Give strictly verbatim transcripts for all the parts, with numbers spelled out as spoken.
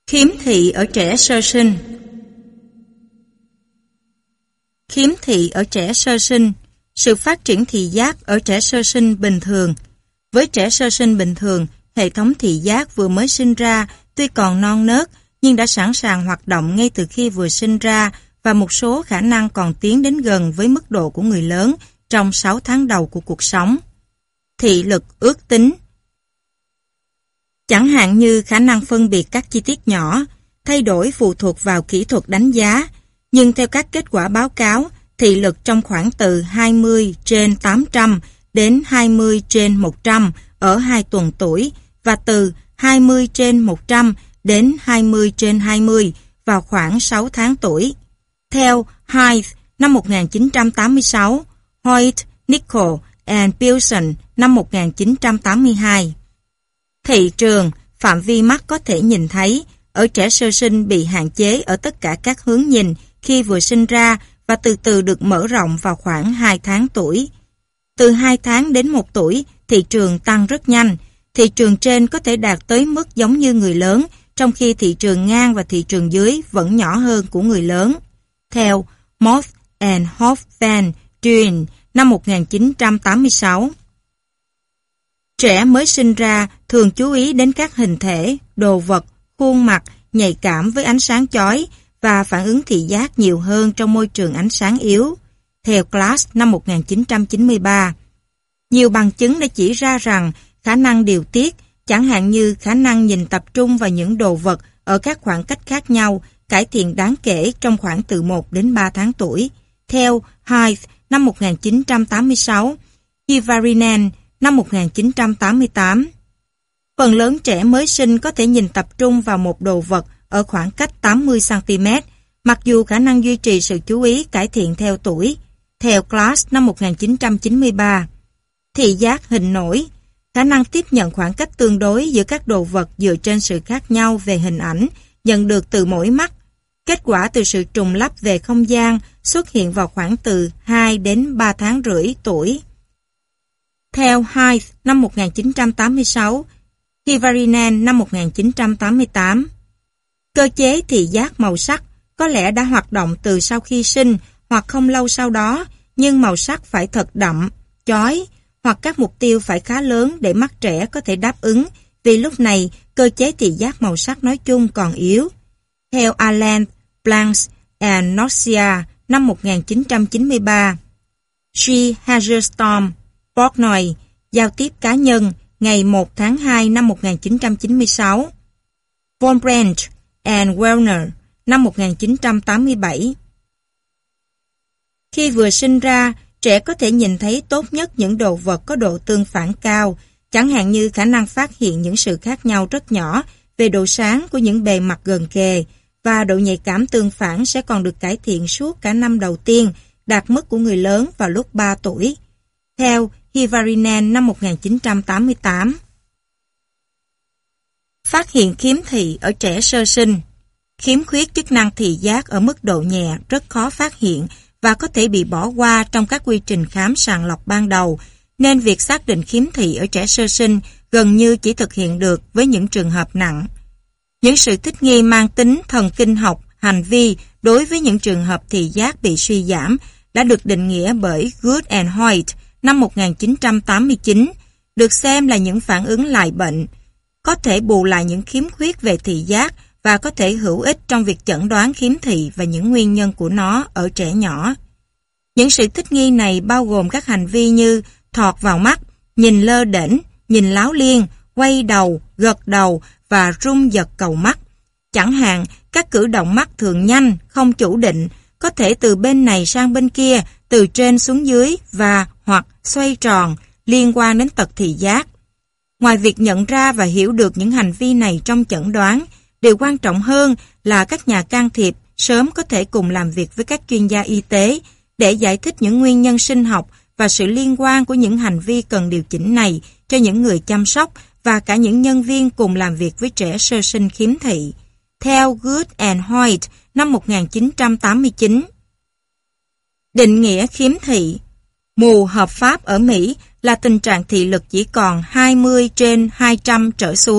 Khiếm thị ở trẻ sơ sinh. Khiếm thị ở trẻ sơ sinh, sự phát triển thị giác ở trẻ sơ sinh bình thường. Với trẻ sơ sinh bình thường, hệ thống thị giác vừa mới sinh ra tuy còn non nớt nhưng đã sẵn sàng hoạt động ngay từ khi vừa sinh ra và một số khả năng còn tiến đến gần với mức độ của người lớn trong sáu tháng đầu của cuộc sống. Thị lực ước tính. Chẳng hạn như khả năng phân biệt các chi tiết nhỏ, thay đổi phụ thuộc vào kỹ thuật đánh giá, nhưng theo các kết quả báo cáo, thị lực trong khoảng từ hai mươi trên tám trăm đến hai mươi trên một trăm ở hai tuần tuổi và từ hai mươi trên một trăm đến hai mươi trên hai mươi vào khoảng sáu tháng tuổi. Theo Hyde năm một nghìn chín trăm tám mươi sáu, Hoyt, Nichol and Pearson năm một nghìn chín trăm tám mươi hai. Thị trường, phạm vi mắt có thể nhìn thấy, ở trẻ sơ sinh bị hạn chế ở tất cả các hướng nhìn khi vừa sinh ra và từ từ được mở rộng vào khoảng hai tháng tuổi. Từ hai tháng đến một tuổi, thị trường tăng rất nhanh. Thị trường trên có thể đạt tới mức giống như người lớn, trong khi thị trường ngang và thị trường dưới vẫn nhỏ hơn của người lớn. Theo Moth and Hoff-Van Duyn năm một nghìn chín trăm tám mươi sáu. Trẻ mới sinh ra thường chú ý đến các hình thể, đồ vật, khuôn mặt, nhạy cảm với ánh sáng chói và phản ứng thị giác nhiều hơn trong môi trường ánh sáng yếu. Theo Glass năm một nghìn chín trăm chín mươi ba. Nhiều bằng chứng đã chỉ ra rằng khả năng điều tiết, chẳng hạn như khả năng nhìn tập trung vào những đồ vật ở các khoảng cách khác nhau, cải thiện đáng kể trong khoảng từ một đến ba tháng tuổi. Theo Hyde năm một nghìn chín trăm tám mươi sáu, Hivarinen năm một nghìn chín trăm tám mươi tám. Phần lớn trẻ mới sinh có thể nhìn tập trung vào một đồ vật ở khoảng cách tám mươi xăng ti mét, mặc dù khả năng duy trì sự chú ý cải thiện theo tuổi. Theo Glass năm một nghìn chín trăm chín mươi ba. Thị giác hình nổi, khả năng tiếp nhận khoảng cách tương đối giữa các đồ vật dựa trên sự khác nhau về hình ảnh nhận được từ mỗi mắt. Kết quả từ sự trùng lắp về không gian xuất hiện vào khoảng từ hai đến ba tháng rưỡi tuổi. Theo Hyde năm một nghìn chín trăm tám mươi sáu, Hivarinen năm một nghìn chín trăm tám mươi tám. Cơ chế thị giác màu sắc có lẽ đã hoạt động từ sau khi sinh hoặc không lâu sau đó, nhưng màu sắc phải thật đậm, chói, hoặc các mục tiêu phải khá lớn để mắt trẻ có thể đáp ứng, vì lúc này cơ chế thị giác màu sắc nói chung còn yếu. Theo Alan, Blanks and Norcia năm một nghìn chín trăm chín mươi ba, G. Hagerstorm, Portnoy, giao tiếp cá nhân, ngày một tháng hai năm một nghìn chín trăm chín mươi sáu, Von Branch and Wellner năm một nghìn chín trăm tám mươi bảy. Khi vừa sinh ra, trẻ có thể nhìn thấy tốt nhất những đồ vật có độ tương phản cao, chẳng hạn như khả năng phát hiện những sự khác nhau rất nhỏ về độ sáng của những bề mặt gần kề, và độ nhạy cảm tương phản sẽ còn được cải thiện suốt cả năm đầu tiên, đạt mức của người lớn vào lúc ba tuổi. Theo Hivarinen năm một nghìn chín trăm tám mươi tám. Phát hiện khiếm thị ở trẻ sơ sinh. Khiếm khuyết chức năng thị giác ở mức độ nhẹ rất khó phát hiện và có thể bị bỏ qua trong các quy trình khám sàng lọc ban đầu, nên việc xác định khiếm thị ở trẻ sơ sinh gần như chỉ thực hiện được với những trường hợp nặng. Những sự thích nghi mang tính thần kinh học, hành vi đối với những trường hợp thị giác bị suy giảm đã được định nghĩa bởi Good and Hoyt năm một nghìn chín trăm tám mươi chín, được xem là những phản ứng lại bệnh, có thể bù lại những khiếm khuyết về thị giác và có thể hữu ích trong việc chẩn đoán khiếm thị và những nguyên nhân của nó ở trẻ nhỏ. Những sự thích nghi này bao gồm các hành vi như thọt vào mắt, nhìn lơ đễnh, nhìn láo liên, quay đầu, gật đầu và rung giật cầu mắt. Chẳng hạn, các cử động mắt thường nhanh, không chủ định, có thể từ bên này sang bên kia, từ trên xuống dưới và hoặc xoay tròn, liên quan đến tật thị giác. Ngoài việc nhận ra và hiểu được những hành vi này trong chẩn đoán, điều quan trọng hơn là các nhà can thiệp sớm có thể cùng làm việc với các chuyên gia y tế để giải thích những nguyên nhân sinh học và sự liên quan của những hành vi cần điều chỉnh này cho những người chăm sóc và cả những nhân viên cùng làm việc với trẻ sơ sinh khiếm thị. Theo Good and Hoyt năm một nghìn chín trăm tám mươi chín. Định nghĩa khiếm thị. Mù hợp pháp ở Mỹ là tình trạng thị lực chỉ còn hai mươi trên hai trăm trở xuống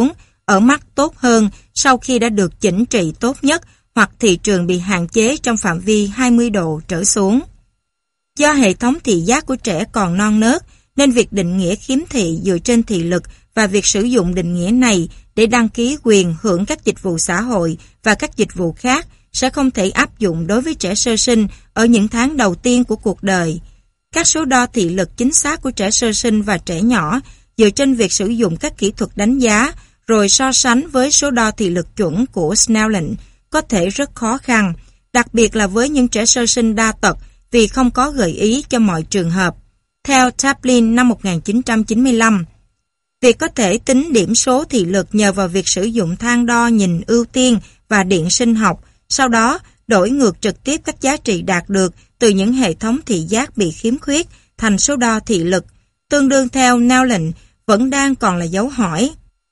ở mắt tốt hơn sau khi đã được chỉnh trị tốt nhất hoặc thị trường bị hạn chế trong phạm vi hai mươi độ trở xuống. Do hệ thống thị giác của trẻ còn non nớt, nên việc định nghĩa khiếm thị dựa trên thị lực và việc sử dụng định nghĩa này để đăng ký quyền hưởng các dịch vụ xã hội và các dịch vụ khác sẽ không thể áp dụng đối với trẻ sơ sinh ở những tháng đầu tiên của cuộc đời. Các số đo thị lực chính xác của trẻ sơ sinh và trẻ nhỏ dựa trên việc sử dụng các kỹ thuật đánh giá rồi so sánh với số đo thị lực chuẩn của Snellen có thể rất khó khăn, đặc biệt là với những trẻ sơ sinh đa tật vì không có gợi ý cho mọi trường hợp. Theo Taplin năm một nghìn chín trăm chín mươi lăm, việc có thể tính điểm số thị lực nhờ vào việc sử dụng thang đo nhìn ưu tiên và điện sinh học, sau đó đổi ngược trực tiếp các giá trị đạt được từ những hệ thống thị giác bị khiếm khuyết thành số đo thị lực, tương đương theo Snellen vẫn đang còn là dấu hỏi.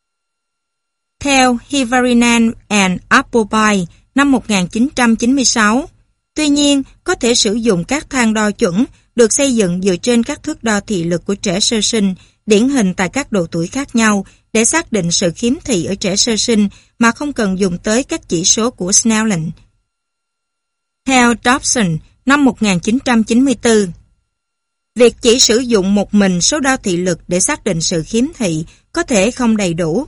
Theo Hivarinen and Appleby năm một nghìn chín trăm chín mươi sáu, tuy nhiên có thể sử dụng các thang đo chuẩn được xây dựng dựa trên các thước đo thị lực của trẻ sơ sinh điển hình tại các độ tuổi khác nhau để xác định sự khiếm thị ở trẻ sơ sinh mà không cần dùng tới các chỉ số của Snellen. Theo Dobson năm một nghìn chín trăm chín mươi tư, việc chỉ sử dụng một mình số đo thị lực để xác định sự khiếm thị có thể không đầy đủ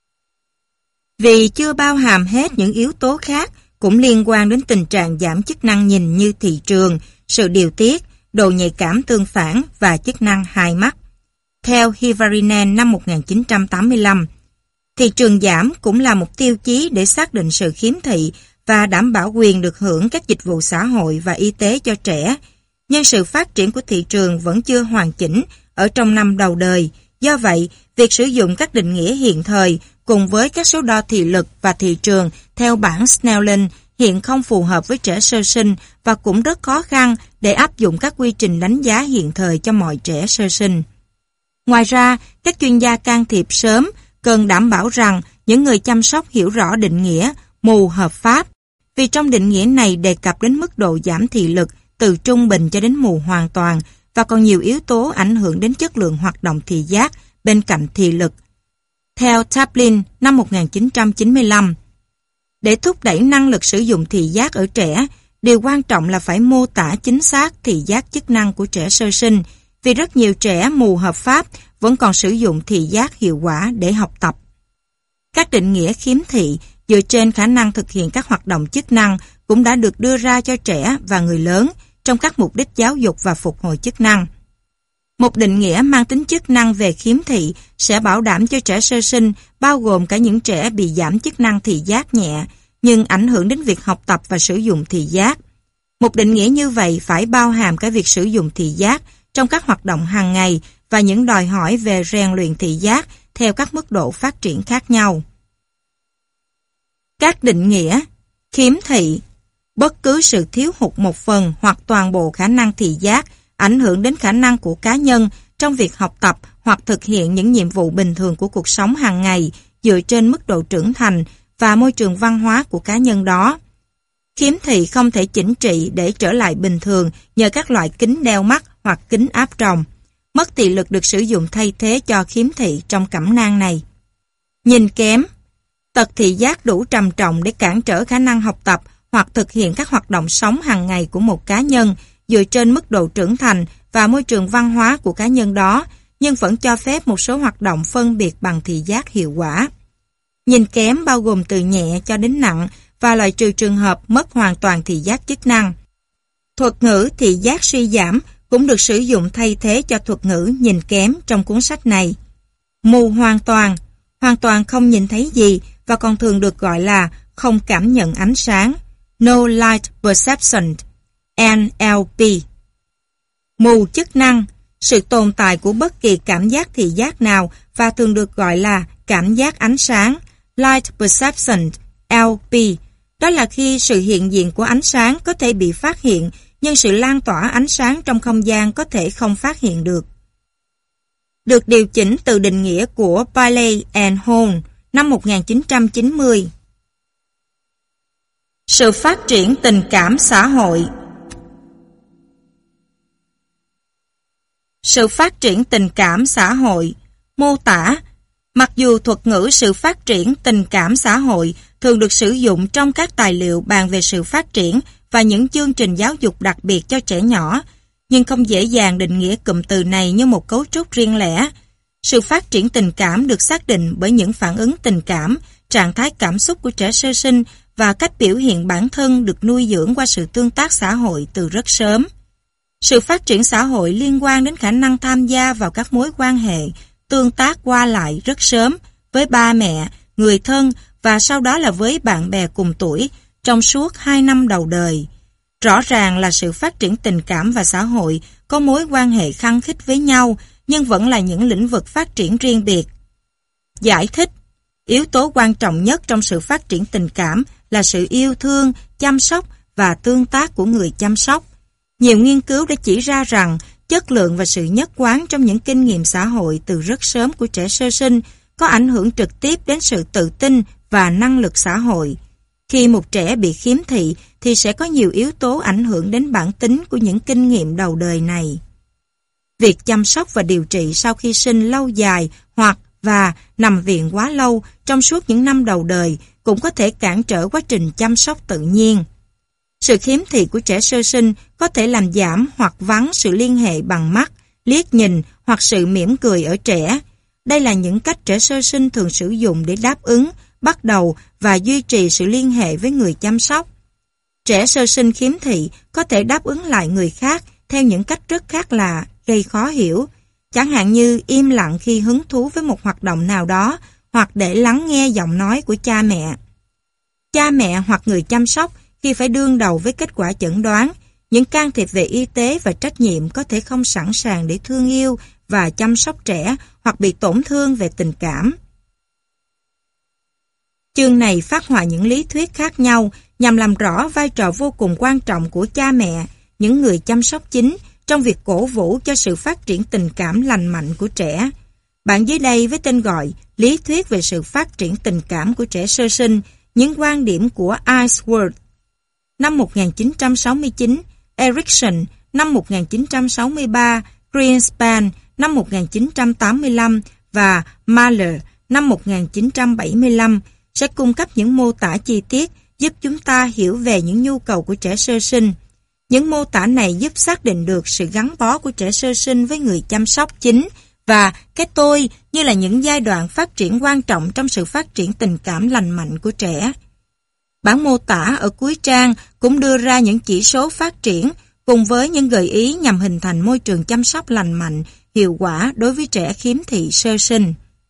vì chưa bao hàm hết những yếu tố khác cũng liên quan đến tình trạng giảm chức năng nhìn như thị trường, sự điều tiết, độ nhạy cảm tương phản và chức năng hai mắt. Theo Hivarinen năm một nghìn chín trăm tám mươi lăm, thị trường giảm cũng là một tiêu chí để xác định sự khiếm thị và đảm bảo quyền được hưởng các dịch vụ xã hội và y tế cho trẻ. Nhưng sự phát triển của thị trường vẫn chưa hoàn chỉnh ở trong năm đầu đời. Do vậy, việc sử dụng các định nghĩa hiện thời cùng với các số đo thị lực và thị trường theo bảng Snellen hiện không phù hợp với trẻ sơ sinh và cũng rất khó khăn để áp dụng các quy trình đánh giá hiện thời cho mọi trẻ sơ sinh. Ngoài ra, các chuyên gia can thiệp sớm cần đảm bảo rằng những người chăm sóc hiểu rõ định nghĩa mù hợp pháp, vì trong định nghĩa này đề cập đến mức độ giảm thị lực từ trung bình cho đến mù hoàn toàn và còn nhiều yếu tố ảnh hưởng đến chất lượng hoạt động thị giác bên cạnh thị lực. Theo Taplin năm một nghìn chín trăm chín mươi lăm, để thúc đẩy năng lực sử dụng thị giác ở trẻ, điều quan trọng là phải mô tả chính xác thị giác chức năng của trẻ sơ sinh, vì rất nhiều trẻ mù hợp pháp vẫn còn sử dụng thị giác hiệu quả để học tập. Các định nghĩa khiếm thị dựa trên khả năng thực hiện các hoạt động chức năng cũng đã được đưa ra cho trẻ và người lớn trong các mục đích giáo dục và phục hồi chức năng. Một định nghĩa mang tính chức năng về khiếm thị sẽ bảo đảm cho trẻ sơ sinh bao gồm cả những trẻ bị giảm chức năng thị giác nhẹ nhưng ảnh hưởng đến việc học tập và sử dụng thị giác. Một định nghĩa như vậy phải bao hàm cả việc sử dụng thị giác trong các hoạt động hàng ngày và những đòi hỏi về rèn luyện thị giác theo các mức độ phát triển khác nhau. Các định nghĩa khiếm thị: bất cứ sự thiếu hụt một phần hoặc toàn bộ khả năng thị giác ảnh hưởng đến khả năng của cá nhân trong việc học tập hoặc thực hiện những nhiệm vụ bình thường của cuộc sống hàng ngày dựa trên mức độ trưởng thành và môi trường văn hóa của cá nhân đó. Khiếm thị không thể chỉnh trị để trở lại bình thường nhờ các loại kính đeo mắt hoặc kính áp tròng. Mất thị lực được sử dụng thay thế cho khiếm thị trong cẩm nang này. Nhìn kém: tật thị giác đủ trầm trọng để cản trở khả năng học tập hoặc thực hiện các hoạt động sống hàng ngày của một cá nhân dựa trên mức độ trưởng thành và môi trường văn hóa của cá nhân đó, nhưng vẫn cho phép một số hoạt động phân biệt bằng thị giác hiệu quả. Nhìn kém bao gồm từ nhẹ cho đến nặng và loại trừ trường hợp mất hoàn toàn thị giác chức năng. Thuật ngữ thị giác suy giảm cũng được sử dụng thay thế cho thuật ngữ nhìn kém trong cuốn sách này. Mù hoàn toàn: hoàn toàn không nhìn thấy gì và còn thường được gọi là không cảm nhận ánh sáng, No Light Perception, N L P. Mù chức năng: sự tồn tại của bất kỳ cảm giác thị giác nào và thường được gọi là cảm giác ánh sáng, Light Perception, L P. Đó là khi sự hiện diện của ánh sáng có thể bị phát hiện nhưng sự lan tỏa ánh sáng trong không gian có thể không phát hiện được. Được điều chỉnh từ định nghĩa của Bailey and Hone năm một nghìn chín trăm chín mươi. Sự phát triển tình cảm xã hội. Sự phát triển tình cảm xã hội mô tả Mặc dù thuật ngữ sự phát triển tình cảm xã hội thường được sử dụng trong các tài liệu bàn về sự phát triển và những chương trình giáo dục đặc biệt cho trẻ nhỏ, nhưng không dễ dàng định nghĩa cụm từ này như một cấu trúc riêng lẻ. Sự phát triển tình cảm được xác định bởi những phản ứng tình cảm, trạng thái cảm xúc của trẻ sơ sinh và cách biểu hiện bản thân được nuôi dưỡng qua sự tương tác xã hội từ rất sớm. Sự phát triển xã hội liên quan đến khả năng tham gia vào các mối quan hệ, tương tác qua lại rất sớm với ba mẹ, người thân và sau đó là với bạn bè cùng tuổi trong suốt hai năm đầu đời. Rõ ràng là sự phát triển tình cảm và xã hội có mối quan hệ khăng khít với nhau, nhưng vẫn là những lĩnh vực phát triển riêng biệt. Giải thích: yếu tố quan trọng nhất trong sự phát triển tình cảm là sự yêu thương, chăm sóc và tương tác của người chăm sóc. Nhiều nghiên cứu đã chỉ ra rằng chất lượng và sự nhất quán trong những kinh nghiệm xã hội từ rất sớm của trẻ sơ sinh có ảnh hưởng trực tiếp đến sự tự tin và năng lực xã hội. Khi một trẻ bị khiếm thị thì sẽ có nhiều yếu tố ảnh hưởng đến bản tính của những kinh nghiệm đầu đời này. Việc chăm sóc và điều trị sau khi sinh lâu dài hoặc và nằm viện quá lâu trong suốt những năm đầu đời cũng có thể cản trở quá trình chăm sóc tự nhiên. Sự khiếm thị của trẻ sơ sinh có thể làm giảm hoặc vắng sự liên hệ bằng mắt, liếc nhìn hoặc sự mỉm cười ở trẻ. Đây là những cách trẻ sơ sinh thường sử dụng để đáp ứng, bắt đầu và duy trì sự liên hệ với người chăm sóc. Trẻ sơ sinh khiếm thị có thể đáp ứng lại người khác theo những cách rất khác lạ, gây khó hiểu, chẳng hạn như im lặng khi hứng thú với một hoạt động nào đó hoặc để lắng nghe giọng nói của cha mẹ. Cha mẹ hoặc người chăm sóc khi phải đương đầu với kết quả chẩn đoán, những can thiệp về y tế và trách nhiệm có thể không sẵn sàng để thương yêu và chăm sóc trẻ hoặc bị tổn thương về tình cảm. Chương này phát họa những lý thuyết khác nhau nhằm làm rõ vai trò vô cùng quan trọng của cha mẹ, những người chăm sóc chính, trong việc cổ vũ cho sự phát triển tình cảm lành mạnh của trẻ. Bản dưới đây với tên gọi Lý thuyết về sự phát triển tình cảm của trẻ sơ sinh, những quan điểm của Ainsworth. Năm một nghìn chín trăm sáu mươi chín, Erikson năm một nghìn chín trăm sáu mươi ba, Greenspan năm một nghìn chín trăm tám mươi lăm và Mahler năm một nghìn chín trăm bảy mươi lăm sẽ cung cấp những mô tả chi tiết giúp chúng ta hiểu về những nhu cầu của trẻ sơ sinh. Những mô tả này giúp xác định được sự gắn bó của trẻ sơ sinh với người chăm sóc chính và cái tôi như là những giai đoạn phát triển quan trọng trong sự phát triển tình cảm lành mạnh của trẻ. Bản mô tả ở cuối trang cũng đưa ra những chỉ số phát triển cùng với những gợi ý nhằm hình thành môi trường chăm sóc lành mạnh, hiệu quả đối với trẻ khiếm thị sơ sinh.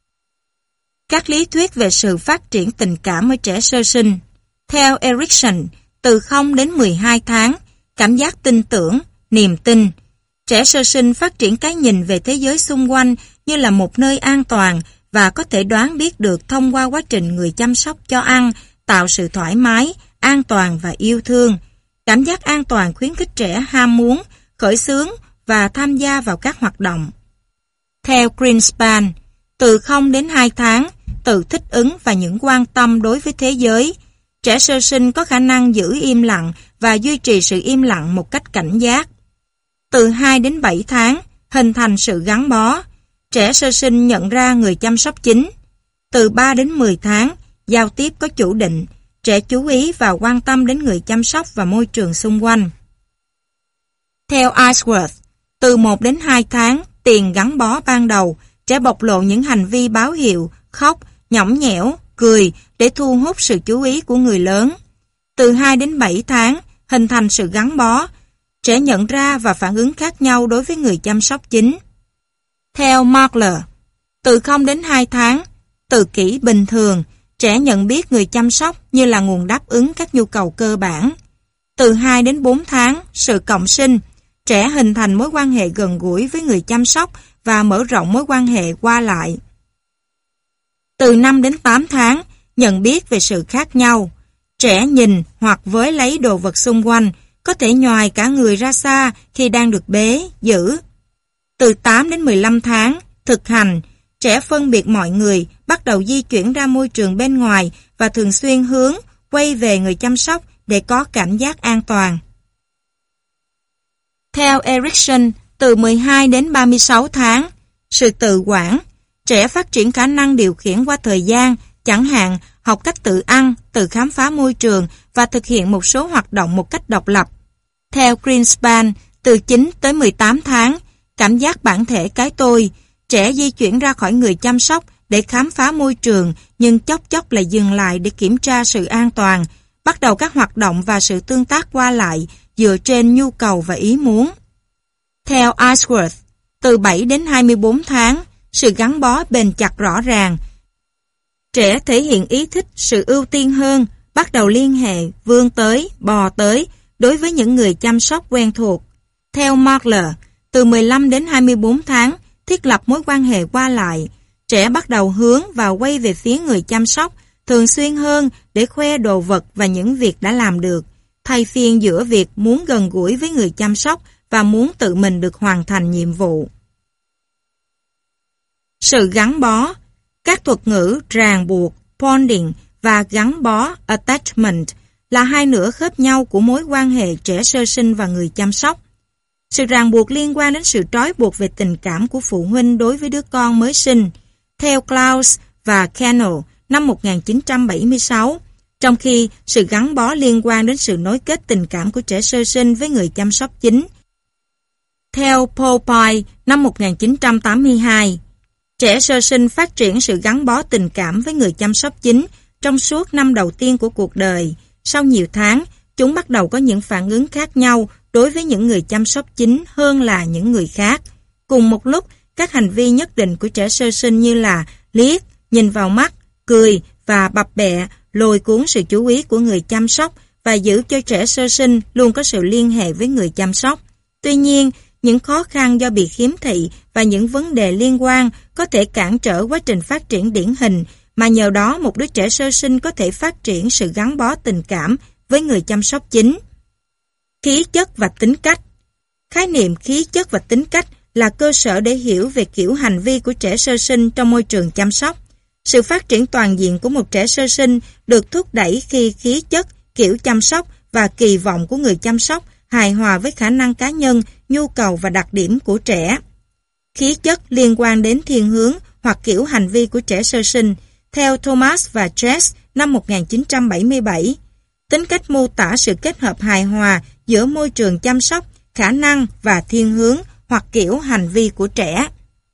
Các lý thuyết về sự phát triển tình cảm ở trẻ sơ sinh. Theo Erikson, từ không đến mười hai tháng, cảm giác tin tưởng, niềm tin. Trẻ sơ sinh phát triển cái nhìn về thế giới xung quanh như là một nơi an toàn và có thể đoán biết được thông qua quá trình người chăm sóc cho ăn, tạo sự thoải mái, an toàn và yêu thương. Cảm giác an toàn khuyến khích trẻ ham muốn, khởi xướng và tham gia vào các hoạt động. Theo Greenspan, từ không đến hai tháng, tự thích ứng và những quan tâm đối với thế giới. Trẻ sơ sinh có khả năng giữ im lặng và duy trì sự im lặng một cách cảnh giác. Từ hai đến bảy tháng, hình thành sự gắn bó. Trẻ sơ sinh nhận ra người chăm sóc chính. Từ ba đến mười tháng, giao tiếp có chủ định. Trẻ chú ý và quan tâm đến người chăm sóc và môi trường xung quanh. Theo Ainsworth, từ một đến hai tháng, tiền gắn bó ban đầu, trẻ bộc lộ những hành vi báo hiệu, khóc, nhõng nhẽo, cười để thu hút sự chú ý của người lớn. Từ hai đến bảy tháng, hình thành sự gắn bó. Trẻ nhận ra và phản ứng khác nhau đối với người chăm sóc chính. Theo Mahler, từ không đến hai tháng, tự kỷ bình thường, trẻ nhận biết người chăm sóc như là nguồn đáp ứng các nhu cầu cơ bản. Từ hai đến bốn tháng, sự cộng sinh, trẻ hình thành mối quan hệ gần gũi với người chăm sóc và mở rộng mối quan hệ qua lại. Từ năm đến tám tháng, nhận biết về sự khác nhau. Trẻ nhìn hoặc với lấy đồ vật xung quanh, có thể nhoài cả người ra xa khi đang được bế, giữ. Từ tám đến mười lăm tháng, thực hành, trẻ phân biệt mọi người, bắt đầu di chuyển ra môi trường bên ngoài và thường xuyên hướng, quay về người chăm sóc để có cảm giác an toàn. Theo Erikson, từ mười hai đến ba mươi sáu tháng, sự tự quản, Trẻ phát triển khả năng điều khiển qua thời gian, chẳng hạn học cách tự ăn, tự khám phá môi trường và thực hiện một số hoạt động một cách độc lập. Theo Greenspan, từ chín tới mười tám tháng, cảm giác bản thể cái tôi, trẻ di chuyển ra khỏi người chăm sóc để khám phá môi trường, nhưng chốc chốc lại dừng lại để kiểm tra sự an toàn, bắt đầu các hoạt động và sự tương tác qua lại dựa trên nhu cầu và ý muốn. Theo Ashworth, từ bảy đến hai mươi bốn tháng, sự gắn bó bền chặt rõ ràng. Trẻ thể hiện ý thích sự ưu tiên hơn, bắt đầu liên hệ, vươn tới, bò tới đối với những người chăm sóc quen thuộc. Theo Marler, từ mười lăm đến hai mươi bốn tháng, thiết lập mối quan hệ qua lại. Trẻ bắt đầu hướng và quay về phía người chăm sóc thường xuyên hơn để khoe đồ vật và những việc đã làm được, thay phiên giữa việc muốn gần gũi với người chăm sóc và muốn tự mình được hoàn thành nhiệm vụ. Sự gắn bó. Các thuật ngữ ràng buộc, bonding và gắn bó, attachment, là hai nửa khớp nhau của mối quan hệ trẻ sơ sinh và người chăm sóc. Sự ràng buộc liên quan đến sự trói buộc về tình cảm của phụ huynh đối với đứa con mới sinh. Theo Klaus và Kennel năm một nghìn chín trăm bảy mươi sáu, trong khi sự gắn bó liên quan đến sự nối kết tình cảm của trẻ sơ sinh với người chăm sóc chính. Theo Popeye năm một nghìn chín trăm tám mươi hai, trẻ sơ sinh phát triển sự gắn bó tình cảm với người chăm sóc chính trong suốt năm đầu tiên của cuộc đời. Sau nhiều tháng, chúng bắt đầu có những phản ứng khác nhau đối với những người chăm sóc chính hơn là những người khác. Cùng một lúc, các hành vi nhất định của trẻ sơ sinh như là liếc, nhìn vào mắt, cười và bập bẹ lôi cuốn sự chú ý của người chăm sóc và giữ cho trẻ sơ sinh luôn có sự liên hệ với người chăm sóc. Tuy nhiên, những khó khăn do bị khiếm thị và những vấn đề liên quan có thể cản trở quá trình phát triển điển hình, mà nhờ đó một đứa trẻ sơ sinh có thể phát triển sự gắn bó tình cảm với người chăm sóc chính. Khí chất và tính cách. Khái niệm khí chất và tính cách là cơ sở để hiểu về kiểu hành vi của trẻ sơ sinh trong môi trường chăm sóc. Sự phát triển toàn diện của một trẻ sơ sinh được thúc đẩy khi khí chất, kiểu chăm sóc và kỳ vọng của người chăm sóc hài hòa với khả năng cá nhân, nhu cầu và đặc điểm của trẻ. Khí chất liên quan đến thiên hướng hoặc kiểu hành vi của trẻ sơ sinh. Theo Thomas và Chess năm một nghìn chín trăm bảy mươi bảy, tính cách mô tả sự kết hợp hài hòa giữa môi trường chăm sóc, khả năng và thiên hướng hoặc kiểu hành vi của trẻ.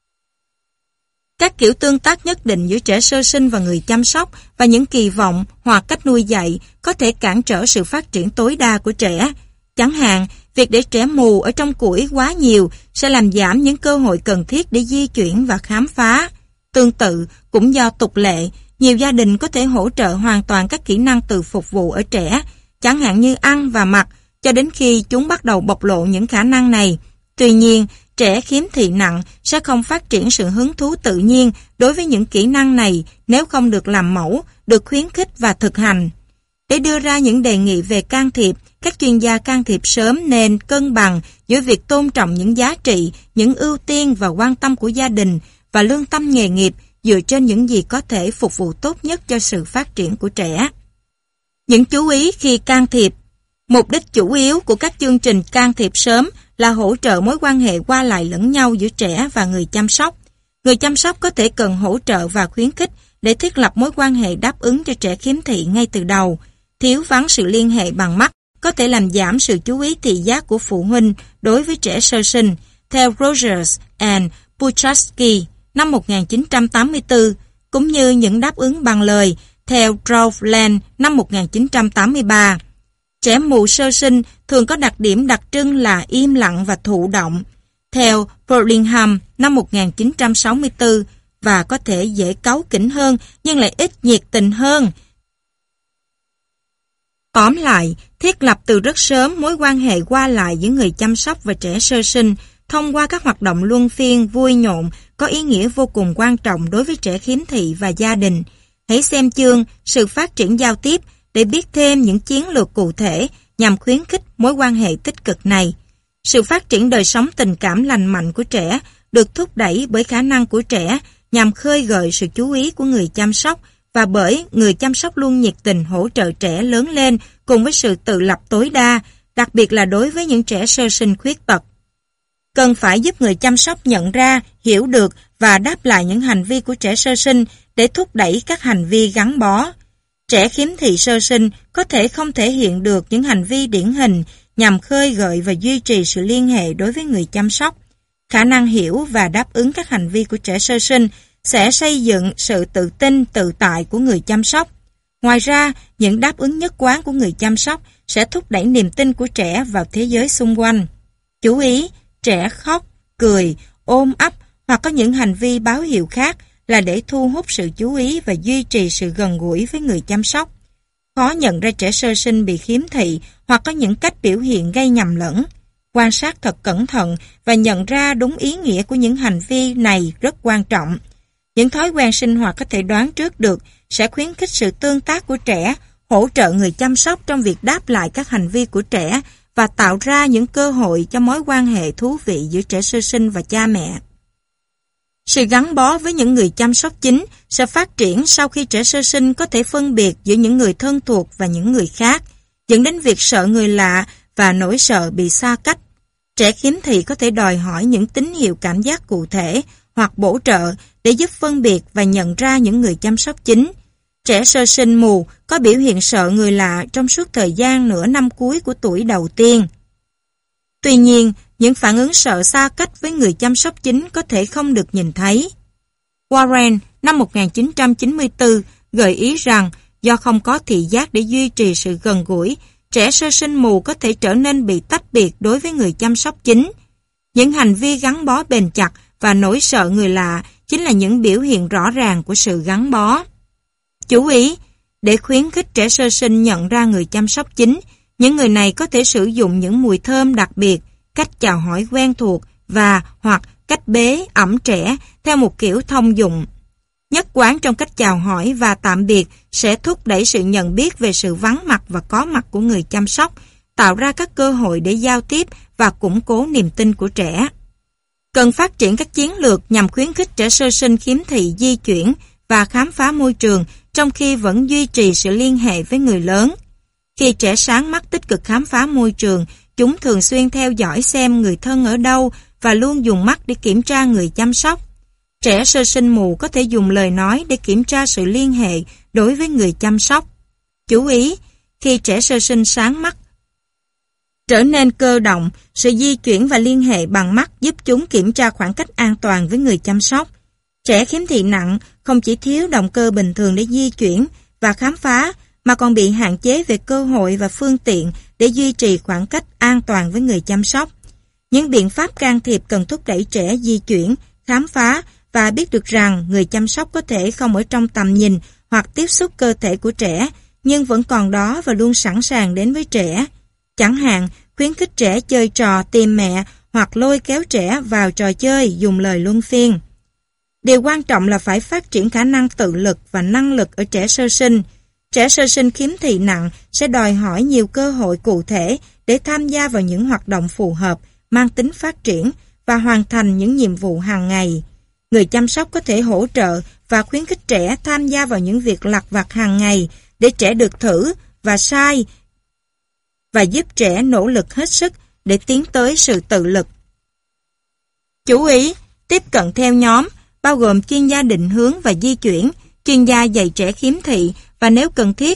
Các kiểu tương tác nhất định giữa trẻ sơ sinh và người chăm sóc và những kỳ vọng hoặc cách nuôi dạy có thể cản trở sự phát triển tối đa của trẻ. Chẳng hạn, việc để trẻ mù ở trong củi quá nhiều sẽ làm giảm những cơ hội cần thiết để di chuyển và khám phá. Tương tự, cũng do tục lệ, nhiều gia đình có thể hỗ trợ hoàn toàn các kỹ năng tự phục vụ ở trẻ, chẳng hạn như ăn và mặc, cho đến khi chúng bắt đầu bộc lộ những khả năng này. Tuy nhiên, trẻ khiếm thị nặng sẽ không phát triển sự hứng thú tự nhiên đối với những kỹ năng này nếu không được làm mẫu, được khuyến khích và thực hành. Để đưa ra những đề nghị về can thiệp, các chuyên gia can thiệp sớm nên cân bằng giữa việc tôn trọng những giá trị, những ưu tiên và quan tâm của gia đình và lương tâm nghề nghiệp dựa trên những gì có thể phục vụ tốt nhất cho sự phát triển của trẻ. Những chú ý khi can thiệp. Mục đích chủ yếu của các chương trình can thiệp sớm là hỗ trợ mối quan hệ qua lại lẫn nhau giữa trẻ và người chăm sóc. Người chăm sóc có thể cần hỗ trợ và khuyến khích để thiết lập mối quan hệ đáp ứng cho trẻ khiếm thị ngay từ đầu. Thiếu vắng sự liên hệ bằng mắt có thể làm giảm sự chú ý thị giác của phụ huynh đối với trẻ sơ sinh. Theo Rogers and Buchowski năm một nghìn chín trăm tám mươi tư, cũng như những đáp ứng bằng lời, theo Droughland năm một nghìn chín trăm tám mươi ba. Trẻ mù sơ sinh thường có đặc điểm đặc trưng là im lặng và thụ động, theo Burlingham năm một nghìn chín trăm sáu mươi tư, và có thể dễ cáu kỉnh hơn nhưng lại ít nhiệt tình hơn. Tóm lại, thiết lập từ rất sớm mối quan hệ qua lại giữa người chăm sóc và trẻ sơ sinh thông qua các hoạt động luân phiên, vui nhộn có ý nghĩa vô cùng quan trọng đối với trẻ khiếm thị và gia đình. Hãy xem chương Sự phát triển giao tiếp để biết thêm những chiến lược cụ thể nhằm khuyến khích mối quan hệ tích cực này. Sự phát triển đời sống tình cảm lành mạnh của trẻ được thúc đẩy bởi khả năng của trẻ nhằm khơi gợi sự chú ý của người chăm sóc và bởi người chăm sóc luôn nhiệt tình hỗ trợ trẻ lớn lên cùng với sự tự lập tối đa, đặc biệt là đối với những trẻ sơ sinh khuyết tật. Cần phải giúp người chăm sóc nhận ra, hiểu được và đáp lại những hành vi của trẻ sơ sinh để thúc đẩy các hành vi gắn bó. Trẻ khiếm thị sơ sinh có thể không thể hiện được những hành vi điển hình nhằm khơi gợi và duy trì sự liên hệ đối với người chăm sóc. Khả năng hiểu và đáp ứng các hành vi của trẻ sơ sinh sẽ xây dựng sự tự tin, tự tại của người chăm sóc. Ngoài ra, những đáp ứng nhất quán của người chăm sóc sẽ thúc đẩy niềm tin của trẻ vào thế giới xung quanh. Chú ý, trẻ khóc, cười, ôm ấp hoặc có những hành vi báo hiệu khác là để thu hút sự chú ý và duy trì sự gần gũi với người chăm sóc. Khó nhận ra trẻ sơ sinh bị khiếm thị hoặc có những cách biểu hiện gây nhầm lẫn. Quan sát thật cẩn thận và nhận ra đúng ý nghĩa của những hành vi này rất quan trọng. Những thói quen sinh hoạt có thể đoán trước được sẽ khuyến khích sự tương tác của trẻ, hỗ trợ người chăm sóc trong việc đáp lại các hành vi của trẻ và tạo ra những cơ hội cho mối quan hệ thú vị giữa trẻ sơ sinh và cha mẹ. Sự gắn bó với những người chăm sóc chính sẽ phát triển sau khi trẻ sơ sinh có thể phân biệt giữa những người thân thuộc và những người khác, dẫn đến việc sợ người lạ và nỗi sợ bị xa cách. Trẻ khiếm thị có thể đòi hỏi những tín hiệu cảm giác cụ thể hoặc bổ trợ để giúp phân biệt và nhận ra những người chăm sóc chính. Trẻ sơ sinh mù có biểu hiện sợ người lạ trong suốt thời gian nửa năm cuối của tuổi đầu tiên. Tuy nhiên, những phản ứng sợ xa cách với người chăm sóc chính có thể không được nhìn thấy. Warren năm một nghìn chín trăm chín mươi tư gợi ý rằng do không có thị giác để duy trì sự gần gũi, trẻ sơ sinh mù có thể trở nên bị tách biệt đối với người chăm sóc chính. Những hành vi gắn bó bền chặt và nỗi sợ người lạ chính là những biểu hiện rõ ràng của sự gắn bó. Chú ý, để khuyến khích trẻ sơ sinh nhận ra người chăm sóc chính, những người này có thể sử dụng những mùi thơm đặc biệt, cách chào hỏi quen thuộc và hoặc cách bế, ẵm trẻ theo một kiểu thông dụng. Nhất quán trong cách chào hỏi và tạm biệt sẽ thúc đẩy sự nhận biết về sự vắng mặt và có mặt của người chăm sóc, tạo ra các cơ hội để giao tiếp và củng cố niềm tin của trẻ. Cần phát triển các chiến lược nhằm khuyến khích trẻ sơ sinh khiếm thị di chuyển và khám phá môi trường trong khi vẫn duy trì sự liên hệ với người lớn. Khi trẻ sáng mắt tích cực khám phá môi trường, chúng thường xuyên theo dõi xem người thân ở đâu và luôn dùng mắt để kiểm tra người chăm sóc. Trẻ sơ sinh mù có thể dùng lời nói để kiểm tra sự liên hệ đối với người chăm sóc. Chú ý, khi trẻ sơ sinh sáng mắt trở nên cơ động, sự di chuyển và liên hệ bằng mắt giúp chúng kiểm tra khoảng cách an toàn với người chăm sóc. Trẻ khiếm thị nặng không chỉ thiếu động cơ bình thường để di chuyển và khám phá, mà còn bị hạn chế về cơ hội và phương tiện để duy trì khoảng cách an toàn với người chăm sóc. Những biện pháp can thiệp cần thúc đẩy trẻ di chuyển, khám phá và biết được rằng người chăm sóc có thể không ở trong tầm nhìn hoặc tiếp xúc cơ thể của trẻ, nhưng vẫn còn đó và luôn sẵn sàng đến với trẻ. Chẳng hạn, khuyến khích trẻ chơi trò tìm mẹ hoặc lôi kéo trẻ vào trò chơi dùng lời luân phiên. Điều quan trọng là phải phát triển khả năng tự lực và năng lực ở trẻ sơ sinh. Trẻ sơ sinh khiếm thị nặng sẽ đòi hỏi nhiều cơ hội cụ thể để tham gia vào những hoạt động phù hợp, mang tính phát triển và hoàn thành những nhiệm vụ hàng ngày. Người chăm sóc có thể hỗ trợ và khuyến khích trẻ tham gia vào những việc lặt vặt hàng ngày để trẻ được thử và sai và giúp trẻ nỗ lực hết sức để tiến tới sự tự lực. Chú ý, tiếp cận theo nhóm, bao gồm chuyên gia định hướng và di chuyển, chuyên gia dạy trẻ khiếm thị và nếu cần thiết,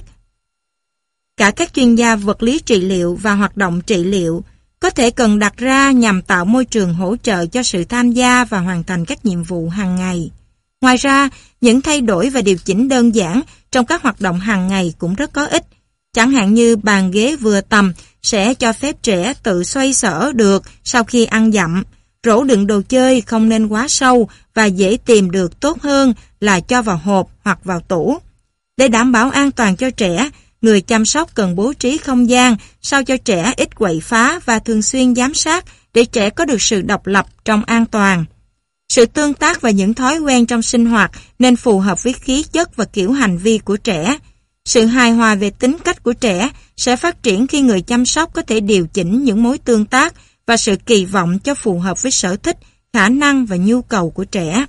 cả các chuyên gia vật lý trị liệu và hoạt động trị liệu có thể cần đặt ra nhằm tạo môi trường hỗ trợ cho sự tham gia và hoàn thành các nhiệm vụ hàng ngày. Ngoài ra, những thay đổi và điều chỉnh đơn giản trong các hoạt động hàng ngày cũng rất có ích. Chẳng hạn như bàn ghế vừa tầm sẽ cho phép trẻ tự xoay sở được sau khi ăn dặm. Rổ đựng đồ chơi không nên quá sâu và dễ tìm được tốt hơn là cho vào hộp hoặc vào tủ. Để đảm bảo an toàn cho trẻ, người chăm sóc cần bố trí không gian sao cho trẻ ít quậy phá và thường xuyên giám sát để trẻ có được sự độc lập trong an toàn. Sự tương tác và những thói quen trong sinh hoạt nên phù hợp với khí chất và kiểu hành vi của trẻ. Sự hài hòa về tính cách của trẻ sẽ phát triển khi người chăm sóc có thể điều chỉnh những mối tương tác và sự kỳ vọng cho phù hợp với sở thích, khả năng và nhu cầu của trẻ.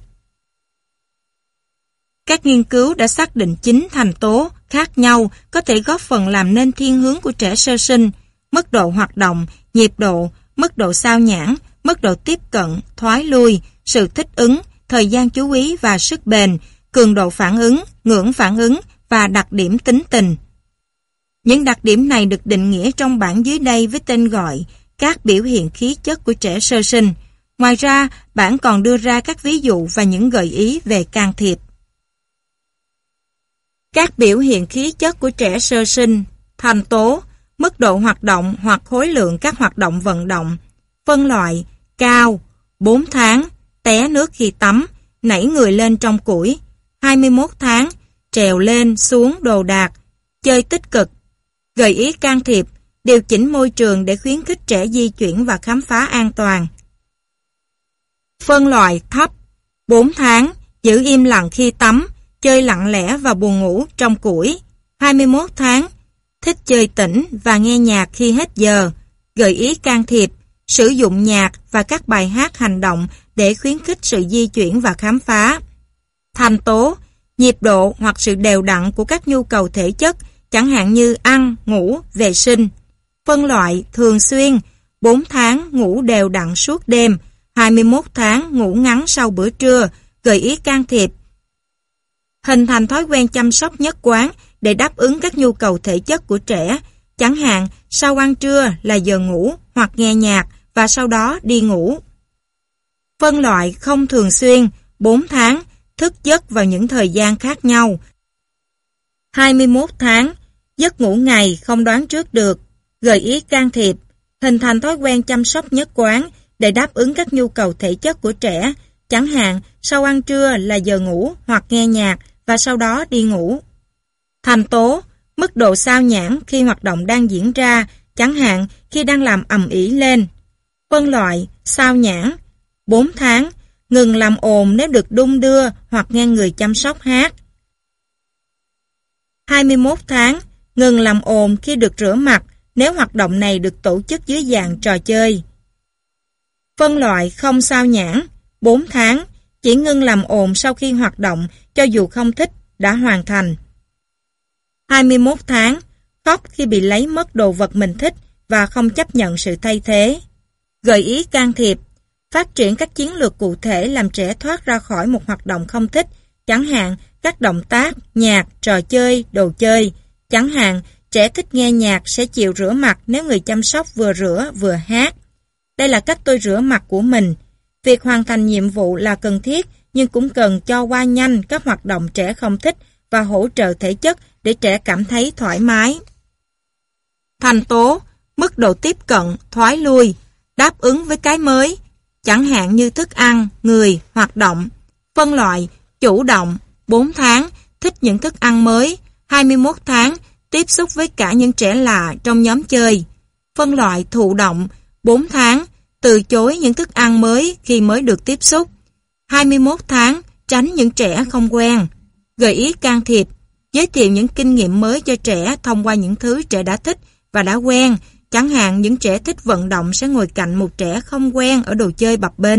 Các nghiên cứu đã xác định chín thành tố khác nhau có thể góp phần làm nên thiên hướng của trẻ sơ sinh: mức độ hoạt động, nhịp độ, mức độ sao nhãng, mức độ tiếp cận, thoái lui, sự thích ứng, thời gian chú ý và sức bền, cường độ phản ứng, ngưỡng phản ứng và đặc điểm tính tình. Những đặc điểm này được định nghĩa trong bảng dưới đây với tên gọi các biểu hiện khí chất của trẻ sơ sinh. Ngoài ra, bảng còn đưa ra các ví dụ và những gợi ý về can thiệp. Các biểu hiện khí chất của trẻ sơ sinh: thành tố, mức độ hoạt động hoặc khối lượng các hoạt động vận động. Phân loại: cao, bốn tháng, té nước khi tắm, nảy người lên trong củi. hai mươi mốt tháng, trèo lên, xuống đồ đạc, chơi tích cực. Gợi ý can thiệp: điều chỉnh môi trường để khuyến khích trẻ di chuyển và khám phá an toàn. Phân loại: thấp, bốn tháng, giữ im lặng khi tắm, chơi lặng lẽ và buồn ngủ trong củi. hai mươi mốt tháng, thích chơi tĩnh và nghe nhạc khi hết giờ. Gợi ý can thiệp: sử dụng nhạc và các bài hát hành động để khuyến khích sự di chuyển và khám phá. Thành tố, nhịp độ hoặc sự đều đặn của các nhu cầu thể chất, chẳng hạn như ăn, ngủ, vệ sinh. Phân loại: thường xuyên, bốn tháng, ngủ đều đặn suốt đêm, hai mươi mốt tháng, ngủ ngắn sau bữa trưa. Gợi ý can thiệp: hình thành thói quen chăm sóc nhất quán để đáp ứng các nhu cầu thể chất của trẻ, chẳng hạn sau ăn trưa là giờ ngủ hoặc nghe nhạc và sau đó đi ngủ. Phân loại: không thường xuyên, bốn tháng, thức giấc vào những thời gian khác nhau. hai mươi mốt tháng, giấc ngủ ngày không đoán trước được. Gợi ý can thiệp: hình thành thói quen chăm sóc nhất quán để đáp ứng các nhu cầu thể chất của trẻ, chẳng hạn sau ăn trưa là giờ ngủ hoặc nghe nhạc và sau đó đi ngủ. Thành tố, mức độ sao nhãng khi hoạt động đang diễn ra, chẳng hạn khi đang làm ầm ĩ lên. Phân loại: sao nhãng, bốn tháng, ngừng làm ồn nếu được đung đưa hoặc nghe người chăm sóc hát. hai mươi mốt tháng, ngừng làm ồn khi được rửa mặt nếu hoạt động này được tổ chức dưới dạng trò chơi. Phân loại: không sao nhãng, bốn tháng, chỉ ngưng làm ồn sau khi hoạt động cho dù không thích đã hoàn thành. hai mươi mốt tháng, khóc khi bị lấy mất đồ vật mình thích và không chấp nhận sự thay thế. Gợi ý can thiệp: phát triển các chiến lược cụ thể làm trẻ thoát ra khỏi một hoạt động không thích, chẳng hạn các động tác, nhạc, trò chơi, đồ chơi. Chẳng hạn, trẻ thích nghe nhạc sẽ chịu rửa mặt nếu người chăm sóc vừa rửa vừa hát. Đây là cách tôi rửa mặt của mình. Việc hoàn thành nhiệm vụ là cần thiết, nhưng cũng cần cho qua nhanh các hoạt động trẻ không thích và hỗ trợ thể chất để trẻ cảm thấy thoải mái. Thành tố, mức độ tiếp cận, thoái lui, đáp ứng với cái mới, chẳng hạn như thức ăn, người, hoạt động. Phân loại: chủ động, bốn tháng, thích những thức ăn mới, hai mươi mốt tháng, tiếp xúc với cả những trẻ lạ trong nhóm chơi. Phân loại: thụ động, bốn tháng, từ chối những thức ăn mới khi mới được tiếp xúc. hai mươi mốt tháng, tránh những trẻ không quen. Gợi ý can thiệp: giới thiệu những kinh nghiệm mới cho trẻ thông qua những thứ trẻ đã thích và đã quen, chẳng hạn những trẻ thích vận động sẽ ngồi cạnh một trẻ không quen ở đồ chơi bập bênh.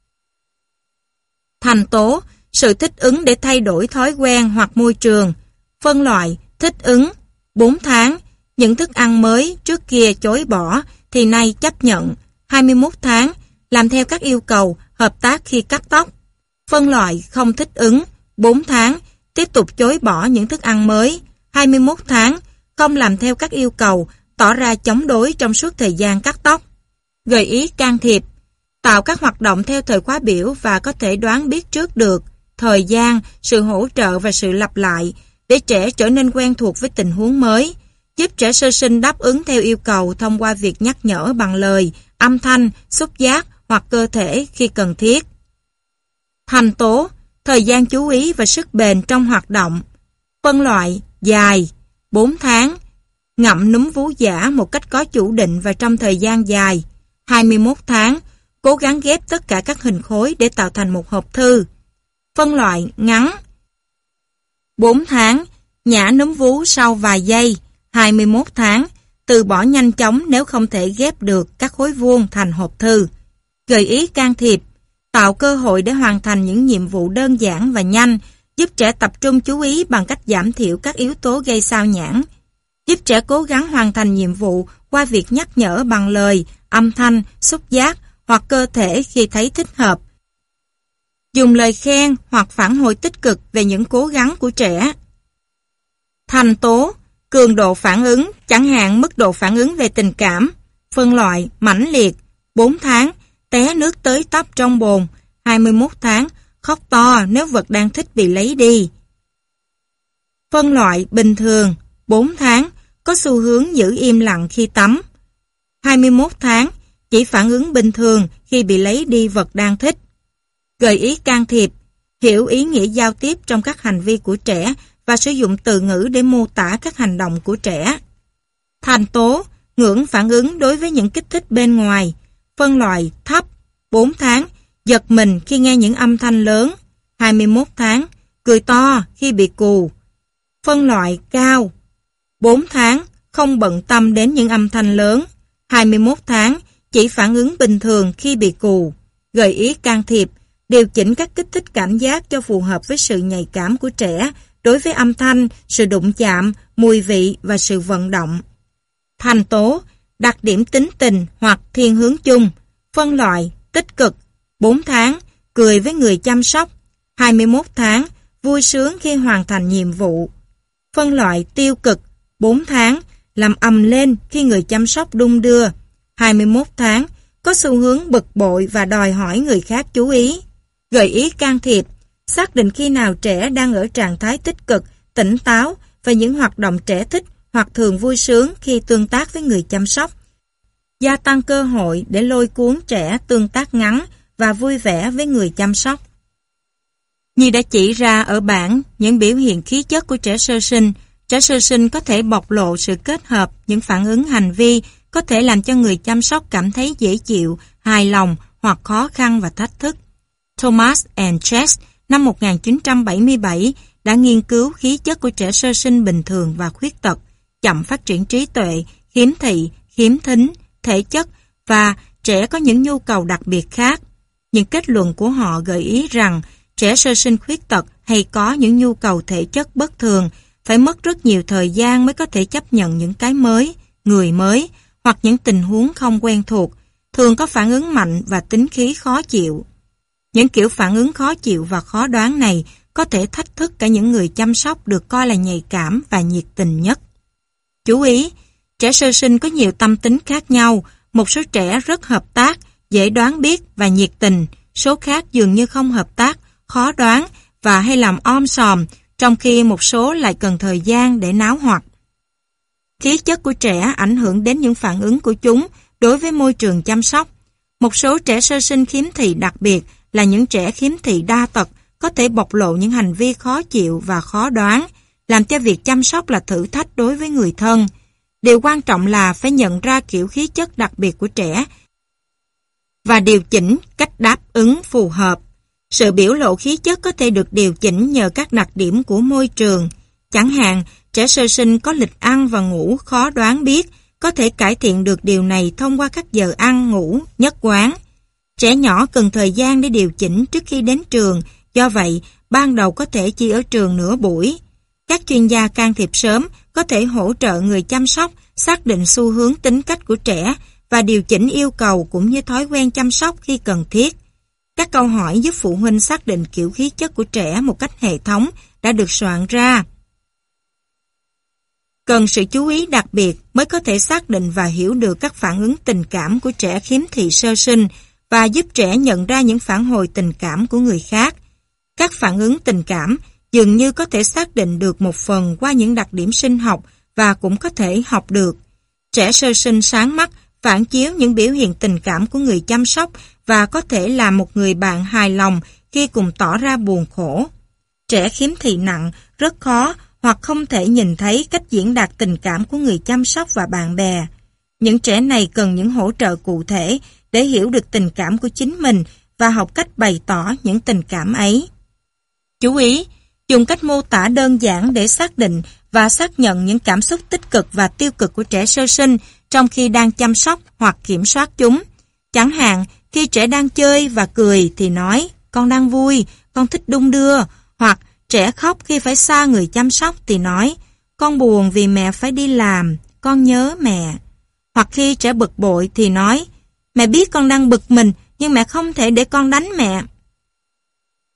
Thành tố, sự thích ứng để thay đổi thói quen hoặc môi trường. Phân loại: thích ứng, bốn tháng, những thức ăn mới trước kia chối bỏ thì nay chấp nhận. hai mươi mốt tháng, làm theo các yêu cầu, hợp tác khi cắt tóc. Phân loại: không thích ứng, bốn tháng, tiếp tục chối bỏ những thức ăn mới. hai mươi mốt tháng, không làm theo các yêu cầu, tỏ ra chống đối trong suốt thời gian cắt tóc. Gợi ý can thiệp: tạo các hoạt động theo thời khóa biểu và có thể đoán biết trước được thời gian, sự hỗ trợ và sự lặp lại để trẻ trở nên quen thuộc với tình huống mới, giúp trẻ sơ sinh đáp ứng theo yêu cầu thông qua việc nhắc nhở bằng lời, âm thanh, xúc giác hoặc cơ thể khi cần thiết. Thành tố, thời gian chú ý và sức bền trong hoạt động. Phân loại: dài, bốn tháng, ngậm núm vú giả một cách có chủ định và trong thời gian dài. hai mươi mốt tháng, cố gắng ghép tất cả các hình khối để tạo thành một hộp thư. Phân loại: ngắn, bốn tháng, nhả núm vú sau vài giây. hai mươi mốt tháng, từ bỏ nhanh chóng nếu không thể ghép được các khối vuông thành hộp thư. Gợi ý can thiệp: tạo cơ hội để hoàn thành những nhiệm vụ đơn giản và nhanh, giúp trẻ tập trung chú ý bằng cách giảm thiểu các yếu tố gây sao nhãng. Giúp trẻ cố gắng hoàn thành nhiệm vụ qua việc nhắc nhở bằng lời, âm thanh, xúc giác hoặc cơ thể khi thấy thích hợp. Dùng lời khen hoặc phản hồi tích cực về những cố gắng của trẻ. Thành tố, cường độ phản ứng, chẳng hạn mức độ phản ứng về tình cảm. Phân loại, mãnh liệt, bốn tháng, té nước tới tấp trong bồn, hai mươi mốt tháng, khóc to nếu vật đang thích bị lấy đi. Phân loại, bình thường, bốn tháng, có xu hướng giữ im lặng khi tắm. hai mươi mốt tháng, chỉ phản ứng bình thường khi bị lấy đi vật đang thích. Gợi ý can thiệp, hiểu ý nghĩa giao tiếp trong các hành vi của trẻ và sử dụng từ ngữ để mô tả các hành động của trẻ. Thành tố, ngưỡng phản ứng đối với những kích thích bên ngoài. Phân loại, thấp, bốn tháng, giật mình khi nghe những âm thanh lớn, hai mươi mốt tháng, cười to khi bị cù. Phân loại, cao, bốn tháng, không bận tâm đến những âm thanh lớn, hai mươi mốt tháng, chỉ phản ứng bình thường khi bị cù. Gợi ý can thiệp, điều chỉnh các kích thích cảm giác cho phù hợp với sự nhạy cảm của trẻ đối với âm thanh, sự đụng chạm, mùi vị và sự vận động. Thành tố, đặc điểm tính tình hoặc thiên hướng chung. Phân loại, tích cực, bốn tháng, cười với người chăm sóc, hai mươi mốt tháng, vui sướng khi hoàn thành nhiệm vụ. Phân loại, tiêu cực, bốn tháng, làm ầm lên khi người chăm sóc đung đưa, hai mươi mốt tháng, có xu hướng bực bội và đòi hỏi người khác chú ý. Gợi ý can thiệp, xác định khi nào trẻ đang ở trạng thái tích cực, tỉnh táo và những hoạt động trẻ thích hoặc thường vui sướng khi tương tác với người chăm sóc. Gia tăng cơ hội để lôi cuốn trẻ tương tác ngắn và vui vẻ với người chăm sóc. Như đã chỉ ra ở bảng những biểu hiện khí chất của trẻ sơ sinh, trẻ sơ sinh có thể bộc lộ sự kết hợp những phản ứng hành vi có thể làm cho người chăm sóc cảm thấy dễ chịu, hài lòng hoặc khó khăn và thách thức. Thomas and Chess năm một nghìn chín trăm bảy mươi bảy đã nghiên cứu khí chất của trẻ sơ sinh bình thường và khuyết tật, chậm phát triển trí tuệ, khiếm thị, khiếm thính, thể chất và trẻ có những nhu cầu đặc biệt khác. Những kết luận của họ gợi ý rằng trẻ sơ sinh khuyết tật hay có những nhu cầu thể chất bất thường phải mất rất nhiều thời gian mới có thể chấp nhận những cái mới, người mới hoặc những tình huống không quen thuộc, thường có phản ứng mạnh và tính khí khó chịu. Những kiểu phản ứng khó chịu và khó đoán này có thể thách thức cả những người chăm sóc được coi là nhạy cảm và nhiệt tình nhất. Chú ý, trẻ sơ sinh có nhiều tâm tính khác nhau, một số trẻ rất hợp tác, dễ đoán biết và nhiệt tình, số khác dường như không hợp tác, khó đoán và hay làm om sòm, trong khi một số lại cần thời gian để náo hoạt. Khí chất của trẻ ảnh hưởng đến những phản ứng của chúng đối với môi trường chăm sóc. Một số trẻ sơ sinh khiếm thị đặc biệt là những trẻ khiếm thị đa tật có thể bộc lộ những hành vi khó chịu và khó đoán, làm cho việc chăm sóc là thử thách đối với người thân. Điều quan trọng là phải nhận ra kiểu khí chất đặc biệt của trẻ và điều chỉnh cách đáp ứng phù hợp. Sự biểu lộ khí chất có thể được điều chỉnh nhờ các đặc điểm của môi trường. Chẳng hạn, trẻ sơ sinh có lịch ăn và ngủ khó đoán biết, có thể cải thiện được điều này thông qua các giờ ăn, ngủ, nhất quán. Trẻ nhỏ cần thời gian để điều chỉnh trước khi đến trường, do vậy, ban đầu có thể chỉ ở trường nửa buổi. Các chuyên gia can thiệp sớm có thể hỗ trợ người chăm sóc xác định xu hướng tính cách của trẻ và điều chỉnh yêu cầu cũng như thói quen chăm sóc khi cần thiết. Các câu hỏi giúp phụ huynh xác định kiểu khí chất của trẻ một cách hệ thống đã được soạn ra. Cần sự chú ý đặc biệt mới có thể xác định và hiểu được các phản ứng tình cảm của trẻ khiếm thị sơ sinh và giúp trẻ nhận ra những phản hồi tình cảm của người khác. Các phản ứng tình cảm dường như có thể xác định được một phần qua những đặc điểm sinh học và cũng có thể học được. Trẻ sơ sinh sáng mắt phản chiếu những biểu hiện tình cảm của người chăm sóc và có thể là một người bạn hài lòng khi cùng tỏ ra buồn khổ. Trẻ khiếm thị nặng rất khó hoặc không thể nhìn thấy cách diễn đạt tình cảm của người chăm sóc và bạn bè. Những trẻ này cần những hỗ trợ cụ thể để hiểu được tình cảm của chính mình và học cách bày tỏ những tình cảm ấy. Chú ý, dùng cách mô tả đơn giản để xác định và xác nhận những cảm xúc tích cực và tiêu cực của trẻ sơ sinh trong khi đang chăm sóc hoặc kiểm soát chúng. Chẳng hạn, khi trẻ đang chơi và cười thì nói, con đang vui, con thích đung đưa, hoặc trẻ khóc khi phải xa người chăm sóc thì nói, con buồn vì mẹ phải đi làm, con nhớ mẹ. Hoặc khi trẻ bực bội thì nói, mẹ biết con đang bực mình, nhưng mẹ không thể để con đánh mẹ.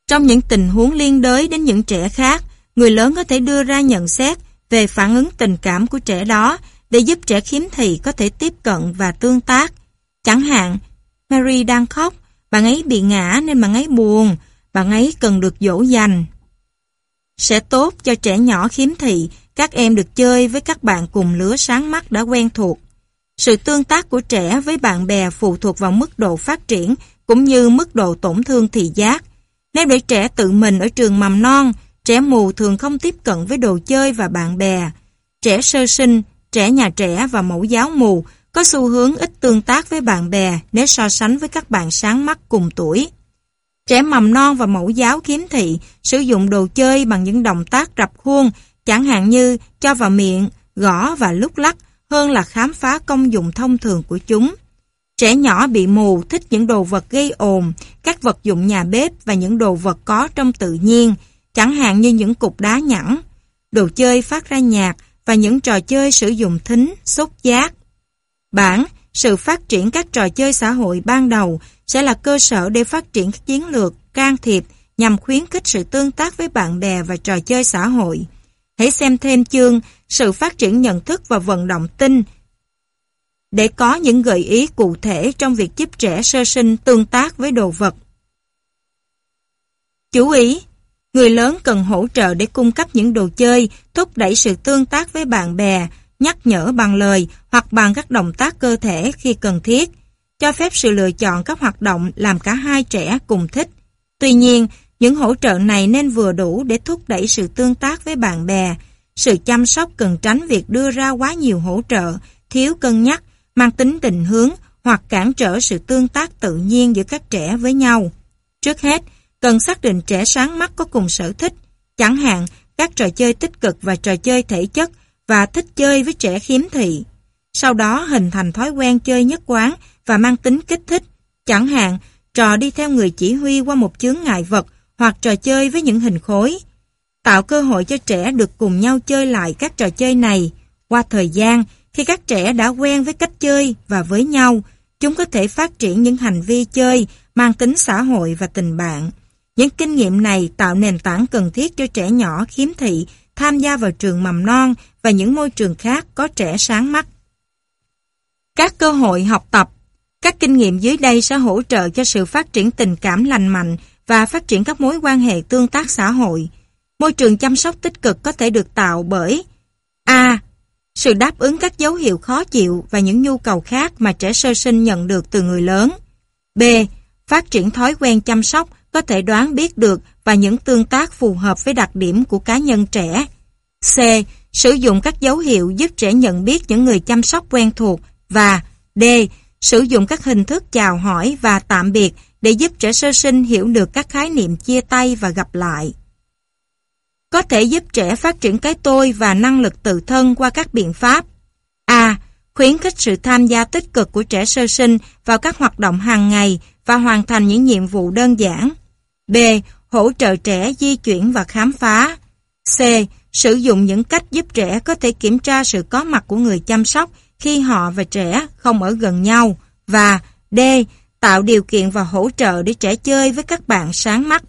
Trong những tình huống liên đới đến những trẻ khác, người lớn có thể đưa ra nhận xét về phản ứng tình cảm của trẻ đó để giúp trẻ khiếm thị có thể tiếp cận và tương tác. Chẳng hạn, Mary đang khóc, bạn ấy bị ngã nên bạn ấy buồn, bạn ấy cần được dỗ dành. Sẽ tốt cho trẻ nhỏ khiếm thị, các em được chơi với các bạn cùng lứa sáng mắt đã quen thuộc. Sự tương tác của trẻ với bạn bè phụ thuộc vào mức độ phát triển cũng như mức độ tổn thương thị giác. Nếu để trẻ tự mình ở trường mầm non, trẻ mù thường không tiếp cận với đồ chơi và bạn bè. Trẻ sơ sinh, trẻ nhà trẻ và mẫu giáo mù có xu hướng ít tương tác với bạn bè nếu so sánh với các bạn sáng mắt cùng tuổi. Trẻ mầm non và mẫu giáo khiếm thị sử dụng đồ chơi bằng những động tác rập khuôn, chẳng hạn như cho vào miệng, gõ và lúc lắc, hơn là khám phá công dụng thông thường của chúng. Trẻ nhỏ bị mù thích những đồ vật gây ồn, các vật dụng nhà bếp và những đồ vật có trong tự nhiên, chẳng hạn như những cục đá nhẵn, đồ chơi phát ra nhạc và những trò chơi sử dụng thính, xúc giác. Bản, sự phát triển các trò chơi xã hội ban đầu sẽ là cơ sở để phát triển các chiến lược can thiệp nhằm khuyến khích sự tương tác với bạn bè và trò chơi xã hội. Hãy xem thêm chương Sự phát triển nhận thức và vận động tinh để có những gợi ý cụ thể trong việc giúp trẻ sơ sinh tương tác với đồ vật. Chú ý, người lớn cần hỗ trợ để cung cấp những đồ chơi, thúc đẩy sự tương tác với bạn bè, nhắc nhở bằng lời hoặc bằng các động tác cơ thể khi cần thiết, cho phép sự lựa chọn các hoạt động làm cả hai trẻ cùng thích. Tuy nhiên, những hỗ trợ này nên vừa đủ để thúc đẩy sự tương tác với bạn bè. Sự chăm sóc cần tránh việc đưa ra quá nhiều hỗ trợ, thiếu cân nhắc, mang tính định hướng hoặc cản trở sự tương tác tự nhiên giữa các trẻ với nhau. Trước hết, cần xác định trẻ sáng mắt có cùng sở thích, chẳng hạn các trò chơi tích cực và trò chơi thể chất, và thích chơi với trẻ khiếm thị. Sau đó hình thành thói quen chơi nhất quán và mang tính kích thích, chẳng hạn trò đi theo người chỉ huy qua một chướng ngại vật hoặc trò chơi với những hình khối. Tạo cơ hội cho trẻ được cùng nhau chơi lại các trò chơi này. Qua thời gian, khi các trẻ đã quen với cách chơi và với nhau, chúng có thể phát triển những hành vi chơi mang tính xã hội và tình bạn. Những kinh nghiệm này tạo nền tảng cần thiết cho trẻ nhỏ khiếm thị tham gia vào trường mầm non và những môi trường khác có trẻ sáng mắt. Các cơ hội học tập. Các kinh nghiệm dưới đây sẽ hỗ trợ cho sự phát triển tình cảm lành mạnh và phát triển các mối quan hệ tương tác xã hội. Môi trường chăm sóc tích cực có thể được tạo bởi A. Sự đáp ứng các dấu hiệu khó chịu và những nhu cầu khác mà trẻ sơ sinh nhận được từ người lớn. B. Phát triển thói quen chăm sóc có thể đoán biết được và những tương tác phù hợp với đặc điểm của cá nhân trẻ. C. Sử dụng các dấu hiệu giúp trẻ nhận biết những người chăm sóc quen thuộc. Và D. Sử dụng các hình thức chào hỏi và tạm biệt để giúp trẻ sơ sinh hiểu được các khái niệm chia tay và gặp lại. Có thể giúp trẻ phát triển cái tôi và năng lực tự thân qua các biện pháp. A. Khuyến khích sự tham gia tích cực của trẻ sơ sinh vào các hoạt động hàng ngày và hoàn thành những nhiệm vụ đơn giản. B. Hỗ trợ trẻ di chuyển và khám phá. C. Sử dụng những cách giúp trẻ có thể kiểm tra sự có mặt của người chăm sóc khi họ và trẻ không ở gần nhau. Và D. Tạo điều kiện và hỗ trợ để trẻ chơi với các bạn sáng mắt.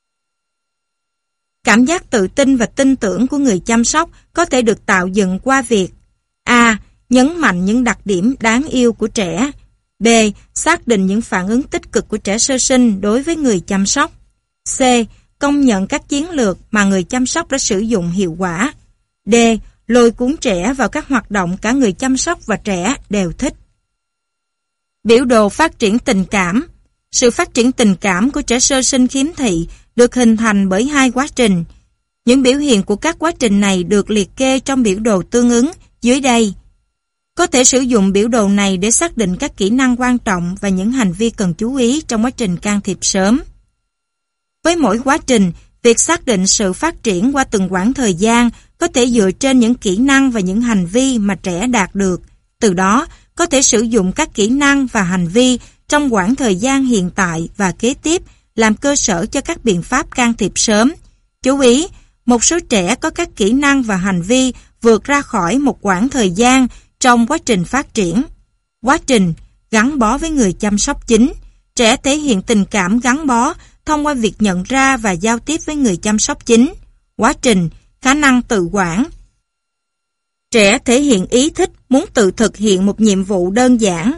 Cảm giác tự tin và tin tưởng của người chăm sóc có thể được tạo dựng qua việc A. Nhấn mạnh những đặc điểm đáng yêu của trẻ. B. Xác định những phản ứng tích cực của trẻ sơ sinh đối với người chăm sóc. C. Công nhận các chiến lược mà người chăm sóc đã sử dụng hiệu quả. D. Lôi cuốn trẻ vào các hoạt động cả người chăm sóc và trẻ đều thích. Biểu đồ phát triển tình cảm. Sự phát triển tình cảm của trẻ sơ sinh khiếm thị được hình thành bởi hai quá trình. Những biểu hiện của các quá trình này được liệt kê trong biểu đồ tương ứng dưới đây. Có thể sử dụng biểu đồ này để xác định các kỹ năng quan trọng và những hành vi cần chú ý trong quá trình can thiệp sớm. Với mỗi quá trình, việc xác định sự phát triển qua từng quãng thời gian có thể dựa trên những kỹ năng và những hành vi mà trẻ đạt được. Từ đó, có thể sử dụng các kỹ năng và hành vi trong quãng thời gian hiện tại và kế tiếp làm cơ sở cho các biện pháp can thiệp sớm. Chú ý, một số trẻ có các kỹ năng và hành vi vượt ra khỏi một quãng thời gian trong quá trình phát triển. Quá trình gắn bó với người chăm sóc chính. Trẻ thể hiện tình cảm gắn bó thông qua việc nhận ra và giao tiếp với người chăm sóc chính. Quá trình, khả năng tự quản. Trẻ thể hiện ý thích muốn tự thực hiện một nhiệm vụ đơn giản.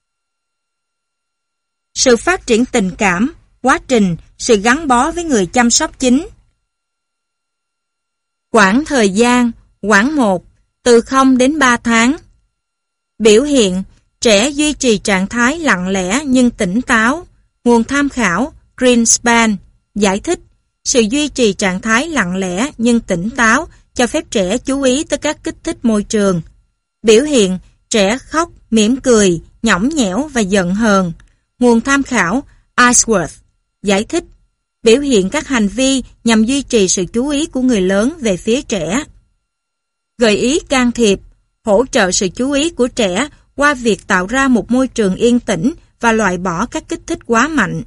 Sự phát triển tình cảm, quá trình, sự gắn bó với người chăm sóc chính. Quãng thời gian, quãng một, từ không đến ba tháng. Biểu hiện, trẻ duy trì trạng thái lặng lẽ nhưng tỉnh táo. Nguồn tham khảo, Greenspan. Giải thích, sự duy trì trạng thái lặng lẽ nhưng tỉnh táo cho phép trẻ chú ý tới các kích thích môi trường. Biểu hiện, trẻ khóc, mỉm cười, nhõng nhẽo và giận hờn. Nguồn tham khảo, Iceworth. Giải thích, biểu hiện các hành vi nhằm duy trì sự chú ý của người lớn về phía trẻ. Gợi ý can thiệp, hỗ trợ sự chú ý của trẻ qua việc tạo ra một môi trường yên tĩnh và loại bỏ các kích thích quá mạnh.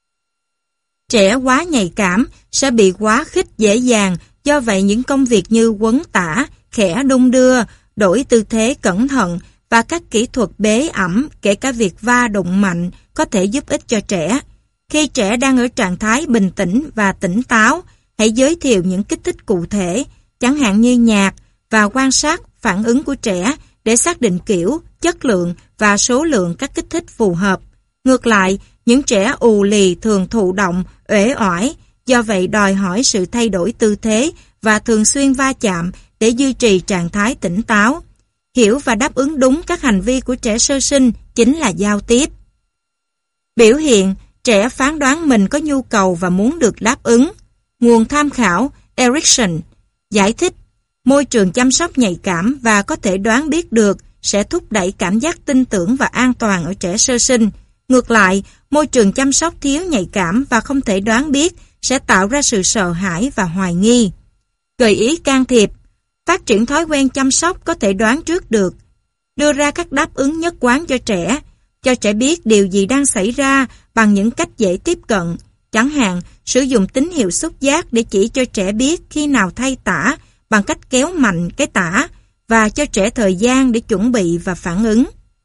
Trẻ quá nhạy cảm sẽ bị quá khích dễ dàng, do vậy những công việc như quấn tả, khẽ đung đưa, đổi tư thế cẩn thận và các kỹ thuật bế ẵm, kể cả việc va đụng mạnh, có thể giúp ích cho trẻ. Khi trẻ đang ở trạng thái bình tĩnh và tỉnh táo, hãy giới thiệu những kích thích cụ thể, chẳng hạn như nhạc, và quan sát phản ứng của trẻ để xác định kiểu, chất lượng và số lượng các kích thích phù hợp. Ngược lại, những trẻ ù lì thường thụ động, uể oải, do vậy đòi hỏi sự thay đổi tư thế và thường xuyên va chạm để duy trì trạng thái tỉnh táo. Hiểu và đáp ứng đúng các hành vi của trẻ sơ sinh chính là giao tiếp. Biểu hiện, trẻ phán đoán mình có nhu cầu và muốn được đáp ứng. Nguồn tham khảo, Erickson. Giải thích, môi trường chăm sóc nhạy cảm và có thể đoán biết được sẽ thúc đẩy cảm giác tin tưởng và an toàn ở trẻ sơ sinh. Ngược lại, môi trường chăm sóc thiếu nhạy cảm và không thể đoán biết sẽ tạo ra sự sợ hãi và hoài nghi. Gợi ý can thiệp, phát triển thói quen chăm sóc có thể đoán trước được. Đưa ra các đáp ứng nhất quán cho trẻ, cho trẻ biết điều gì đang xảy ra bằng những cách dễ tiếp cận. Chẳng hạn, sử dụng tín hiệu xúc giác để chỉ cho trẻ biết khi nào thay tã bằng cách kéo mạnh cái tã và cho trẻ thời gian để chuẩn bị và phản ứng.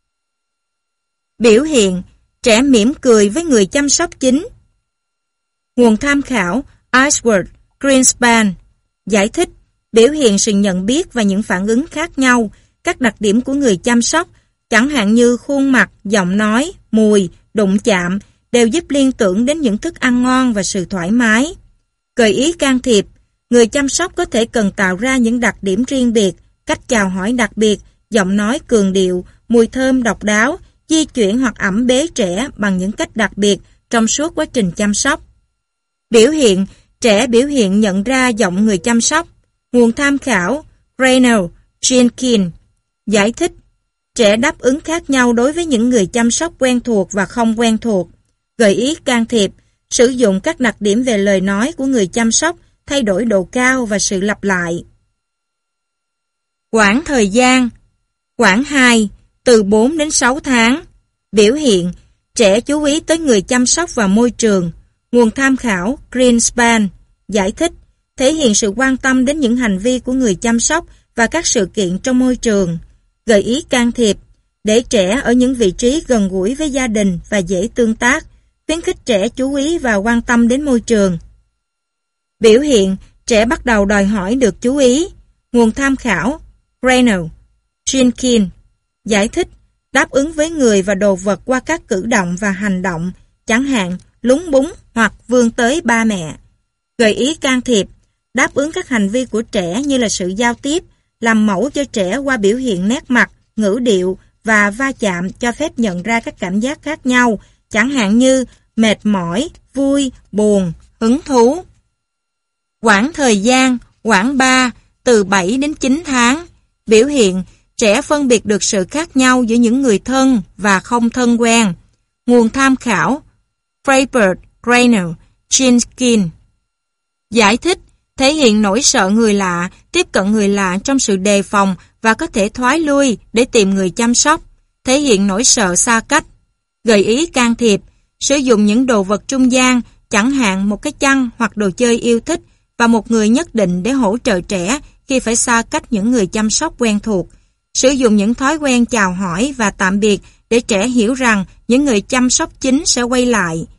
Biểu hiện, trẻ mỉm cười với người chăm sóc chính. Nguồn tham khảo, Iceworth, Greenspan. Giải thích, biểu hiện sự nhận biết và những phản ứng khác nhau, các đặc điểm của người chăm sóc, chẳng hạn như khuôn mặt, giọng nói, mùi, đụng chạm, đều giúp liên tưởng đến những thức ăn ngon và sự thoải mái. Gợi ý can thiệp, người chăm sóc có thể cần tạo ra những đặc điểm riêng biệt, cách chào hỏi đặc biệt, giọng nói cường điệu, mùi thơm độc đáo, di chuyển hoặc ẵm bế trẻ bằng những cách đặc biệt trong suốt quá trình chăm sóc. Biểu hiện, trẻ biểu hiện nhận ra giọng người chăm sóc. Nguồn tham khảo, Raynor, Jenkins. Giải thích, trẻ đáp ứng khác nhau đối với những người chăm sóc quen thuộc và không quen thuộc. Gợi ý can thiệp, sử dụng các đặc điểm về lời nói của người chăm sóc, thay đổi độ cao và sự lặp lại. Quãng thời gian, quãng hai, từ bốn đến sáu tháng. Biểu hiện, trẻ chú ý tới người chăm sóc và môi trường. Nguồn tham khảo, Greenspan. Giải thích, thể hiện sự quan tâm đến những hành vi của người chăm sóc và các sự kiện trong môi trường. Gợi ý can thiệp, để trẻ ở những vị trí gần gũi với gia đình và dễ tương tác, khuyến khích trẻ chú ý và quan tâm đến môi trường. Biểu hiện, trẻ bắt đầu đòi hỏi được chú ý. Nguồn tham khảo, Raynor, Jenkins. Giải thích, đáp ứng với người và đồ vật qua các cử động và hành động, chẳng hạn lúng búng hoặc vươn tới ba mẹ. Gợi ý can thiệp, đáp ứng các hành vi của trẻ như là sự giao tiếp, làm mẫu cho trẻ qua biểu hiện nét mặt, ngữ điệu và va chạm cho phép nhận ra các cảm giác khác nhau, chẳng hạn như mệt mỏi, vui, buồn, hứng thú. Quãng thời gian, quãng ba, từ bảy đến chín tháng. Biểu hiện, trẻ phân biệt được sự khác nhau giữa những người thân và không thân quen. Nguồn tham khảo, Frappert, Raynor, Jenkins. Giải thích, thể hiện nỗi sợ người lạ, tiếp cận người lạ trong sự đề phòng và có thể thoái lui để tìm người chăm sóc. Thể hiện nỗi sợ xa cách. Gợi ý can thiệp, sử dụng những đồ vật trung gian, chẳng hạn một cái chăn hoặc đồ chơi yêu thích và một người nhất định để hỗ trợ trẻ khi phải xa cách những người chăm sóc quen thuộc. Sử dụng những thói quen chào hỏi và tạm biệt để trẻ hiểu rằng những người chăm sóc chính sẽ quay lại.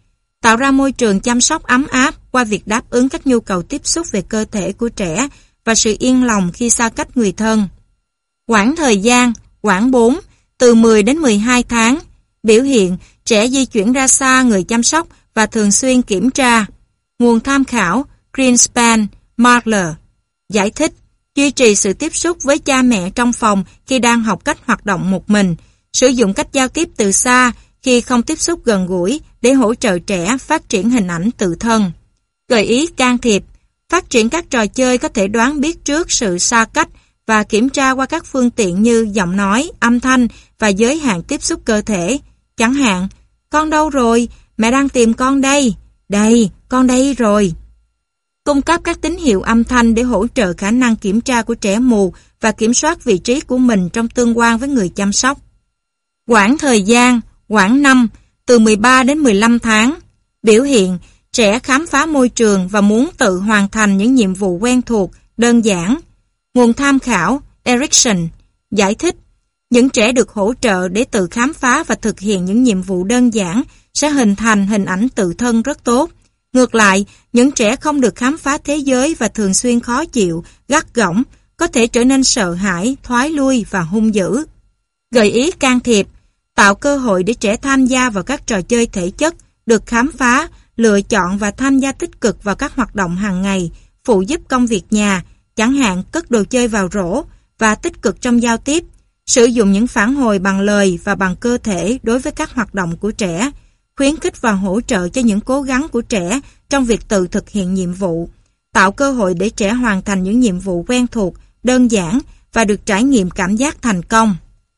tạo ra môi trường chăm sóc ấm áp qua việc đáp ứng các nhu cầu tiếp xúc về cơ thể của trẻ và sự yên lòng khi xa cách người thân. Quãng thời gian, quãng bốn, từ mười đến mười hai tháng. Biểu hiện, trẻ di chuyển ra xa người chăm sóc và thường xuyên kiểm tra. Nguồn tham khảo, Greenspan, Marler. Giải thích, duy trì sự tiếp xúc với cha mẹ trong phòng khi đang học cách hoạt động một mình, sử dụng cách giao tiếp từ xa khi không tiếp xúc gần gũi để hỗ trợ trẻ phát triển hình ảnh tự thân. Gợi ý can thiệp, phát triển các trò chơi có thể đoán biết trước sự xa cách và kiểm tra qua các phương tiện như giọng nói, âm thanh và giới hạn tiếp xúc cơ thể. Chẳng hạn, con đâu rồi? Mẹ đang tìm con đây. Đây, con đây rồi. Cung cấp các tín hiệu âm thanh để hỗ trợ khả năng kiểm tra của trẻ mù và kiểm soát vị trí của mình trong tương quan với người chăm sóc. Quãng thời gian, quãng năm, từ mười ba đến mười lăm tháng. Biểu hiện, trẻ khám phá môi trường và muốn tự hoàn thành những nhiệm vụ quen thuộc, đơn giản. Nguồn tham khảo, Erickson. Giải thích, những trẻ được hỗ trợ để tự khám phá và thực hiện những nhiệm vụ đơn giản sẽ hình thành hình ảnh tự thân rất tốt. Ngược lại, những trẻ không được khám phá thế giới và thường xuyên khó chịu, gắt gỏng, có thể trở nên sợ hãi, thoái lui và hung dữ. Gợi ý can thiệp, tạo cơ hội để trẻ tham gia vào các trò chơi thể chất, được khám phá, lựa chọn và tham gia tích cực vào các hoạt động hàng ngày, phụ giúp công việc nhà, chẳng hạn cất đồ chơi vào rổ, và tích cực trong giao tiếp, sử dụng những phản hồi bằng lời và bằng cơ thể đối với các hoạt động của trẻ, khuyến khích và hỗ trợ cho những cố gắng của trẻ trong việc tự thực hiện nhiệm vụ, tạo cơ hội để trẻ hoàn thành những nhiệm vụ quen thuộc, đơn giản và được trải nghiệm cảm giác thành công.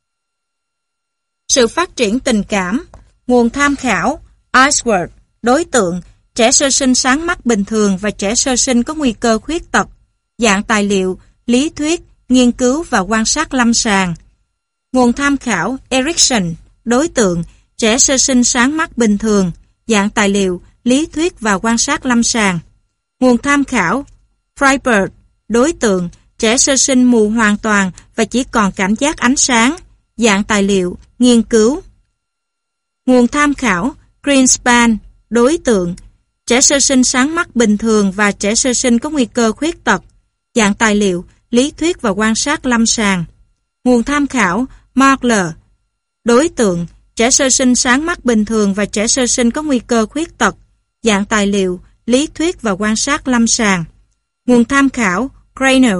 Sự phát triển tình cảm. Nguồn tham khảo, Iceworth. Đối tượng, trẻ sơ sinh sáng mắt bình thường và trẻ sơ sinh có nguy cơ khuyết tật. Dạng tài liệu, lý thuyết, nghiên cứu và quan sát lâm sàng. Nguồn tham khảo, Erickson. Đối tượng, trẻ sơ sinh sáng mắt bình thường. Dạng tài liệu, lý thuyết và quan sát lâm sàng. Nguồn tham khảo, Freiberg. Đối tượng, trẻ sơ sinh mù hoàn toàn và chỉ còn cảm giác ánh sáng. Dạng tài liệu, nghiên cứu. Nguồn tham khảo, Greenspan. Đối tượng, trẻ sơ sinh sáng mắt bình thường và trẻ sơ sinh có nguy cơ khuyết tật. Dạng tài liệu, lý thuyết và quan sát lâm sàng. Nguồn tham khảo, Marler. Đối tượng, trẻ sơ sinh sáng mắt bình thường và trẻ sơ sinh có nguy cơ khuyết tật. Dạng tài liệu, lý thuyết và quan sát lâm sàng. Nguồn tham khảo, Cranel.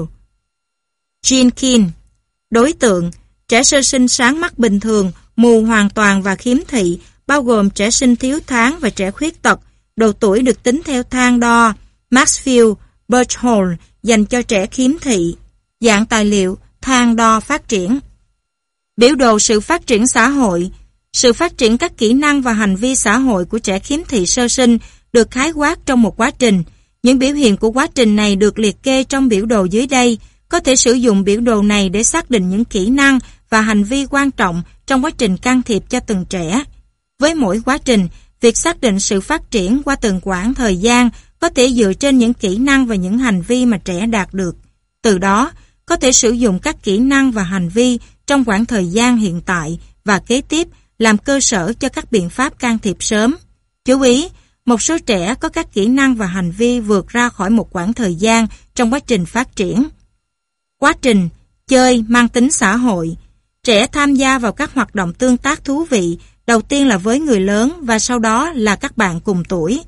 Jenkins. Đối tượng, trẻ sơ sinh sáng mắt bình thường, mù hoàn toàn và khiếm thị, bao gồm trẻ sinh thiếu tháng và trẻ khuyết tật. Độ tuổi được tính theo thang đo Maxfield Birchall dành cho trẻ khiếm thị. Dạng tài liệu, thang đo phát triển. Biểu đồ sự phát triển xã hội. Sự phát triển các kỹ năng và hành vi xã hội của trẻ khiếm thị sơ sinh được khái quát trong một quá trình. Những biểu hiện của quá trình này được liệt kê trong biểu đồ dưới đây. Có thể sử dụng biểu đồ này để xác định những kỹ năng và hành vi quan trọng trong quá trình can thiệp cho từng trẻ. Với mỗi quá trình, việc xác định sự phát triển qua từng quãng thời gian có thể dựa trên những kỹ năng và những hành vi mà trẻ đạt được. Từ đó, có thể sử dụng các kỹ năng và hành vi trong quãng thời gian hiện tại và kế tiếp làm cơ sở cho các biện pháp can thiệp sớm. Chú ý, một số trẻ có các kỹ năng và hành vi vượt ra khỏi một quãng thời gian trong quá trình phát triển. Quá trình chơi mang tính xã hội. Trẻ tham gia vào các hoạt động tương tác thú vị, đầu tiên là với người lớn và sau đó là các bạn cùng tuổi.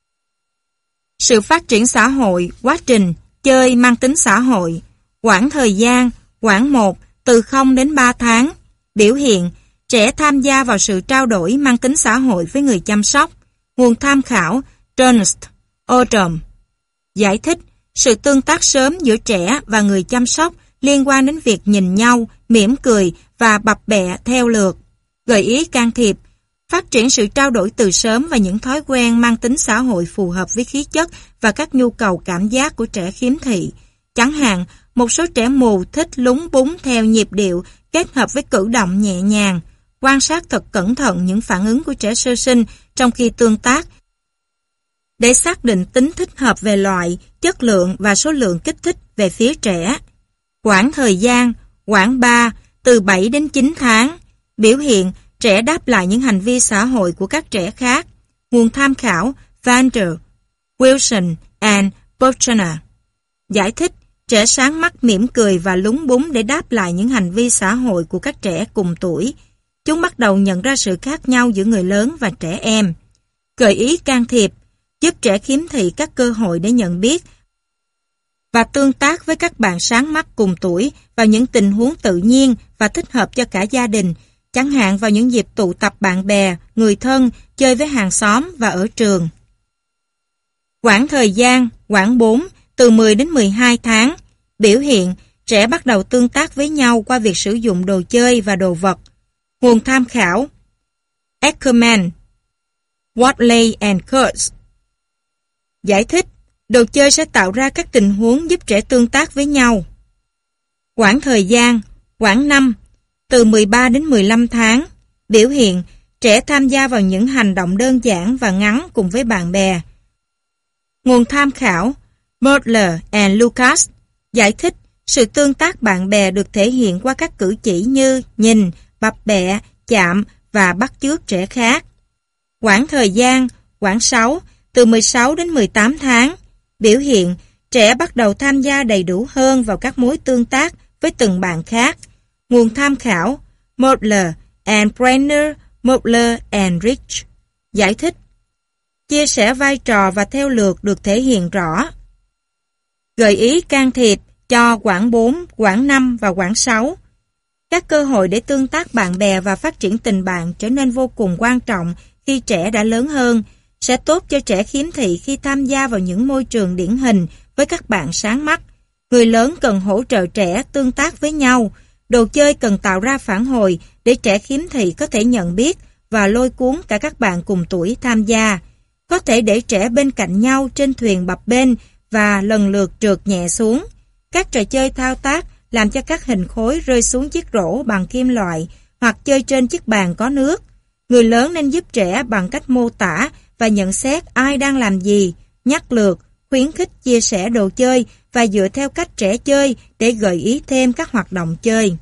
Sự phát triển xã hội, quá trình chơi mang tính xã hội. Quãng thời gian, quãng một, từ không đến ba tháng. Biểu hiện, trẻ tham gia vào sự trao đổi mang tính xã hội với người chăm sóc. Nguồn tham khảo, Ernst, Odom. Giải thích, sự tương tác sớm giữa trẻ và người chăm sóc liên quan đến việc nhìn nhau, mỉm cười và bập bẹ theo lượt. Gợi ý can thiệp, phát triển sự trao đổi từ sớm và những thói quen mang tính xã hội phù hợp với khí chất và các nhu cầu cảm giác của trẻ khiếm thị. Chẳng hạn, một số trẻ mù thích lúng búng theo nhịp điệu kết hợp với cử động nhẹ nhàng. Quan sát thật cẩn thận những phản ứng của trẻ sơ sinh trong khi tương tác để xác định tính thích hợp về loại, chất lượng và số lượng kích thích về phía trẻ. Quãng thời gian, quãng ba, từ bảy đến chín tháng. Biểu hiện, trẻ đáp lại những hành vi xã hội của các trẻ khác. Nguồn tham khảo Vander, Wilson and Buchanan. Giải thích, trẻ sáng mắt mỉm cười và lúng búng để đáp lại những hành vi xã hội của các trẻ cùng tuổi. Chúng bắt đầu nhận ra sự khác nhau giữa người lớn và trẻ em. Gợi ý can thiệp, giúp trẻ khiếm thị các cơ hội để nhận biết và tương tác với các bạn sáng mắt cùng tuổi vào những tình huống tự nhiên và thích hợp cho cả gia đình, chẳng hạn vào những dịp tụ tập bạn bè, người thân, chơi với hàng xóm và ở trường. Quãng thời gian, quãng bốn, từ mười đến mười hai tháng. Biểu hiện, trẻ bắt đầu tương tác với nhau qua việc sử dụng đồ chơi và đồ vật. Nguồn tham khảo Ackerman, Watley and Kurtz. Giải thích, đồ chơi sẽ tạo ra các tình huống giúp trẻ tương tác với nhau. Quãng thời gian, quãng năm, từ mười ba đến mười lăm tháng. Biểu hiện, trẻ tham gia vào những hành động đơn giản và ngắn cùng với bạn bè. Nguồn tham khảo Butler and Lucas. Giải thích, sự tương tác bạn bè được thể hiện qua các cử chỉ như nhìn, bập bẹ, chạm và bắt chước trẻ khác. Quãng thời gian, quãng sáu, từ mười sáu đến mười tám tháng. Biểu hiện, trẻ bắt đầu tham gia đầy đủ hơn vào các mối tương tác với từng bạn khác. Nguồn tham khảo Modler and Brenner, Modler and Rich. Giải thích, chia sẻ vai trò và theo lượt được thể hiện rõ. Gợi ý can thiệp cho quãng bốn, quãng năm và quãng sáu. Các cơ hội để tương tác bạn bè và phát triển tình bạn trở nên vô cùng quan trọng khi trẻ đã lớn hơn, sẽ tốt cho trẻ khiếm thị khi tham gia vào những môi trường điển hình với các bạn sáng mắt. Người lớn cần hỗ trợ trẻ tương tác với nhau. Đồ chơi cần tạo ra phản hồi để trẻ khiếm thị có thể nhận biết và lôi cuốn cả các bạn cùng tuổi tham gia. Có thể để trẻ bên cạnh nhau trên thuyền bập bênh và lần lượt trượt nhẹ xuống. Các trò chơi thao tác làm cho các hình khối rơi xuống chiếc rổ bằng kim loại hoặc chơi trên chiếc bàn có nước. Người lớn nên giúp trẻ bằng cách mô tả và nhận xét ai đang làm gì, nhắc lượt, khuyến khích chia sẻ đồ chơi và dựa theo cách trẻ chơi để gợi ý thêm các hoạt động chơi.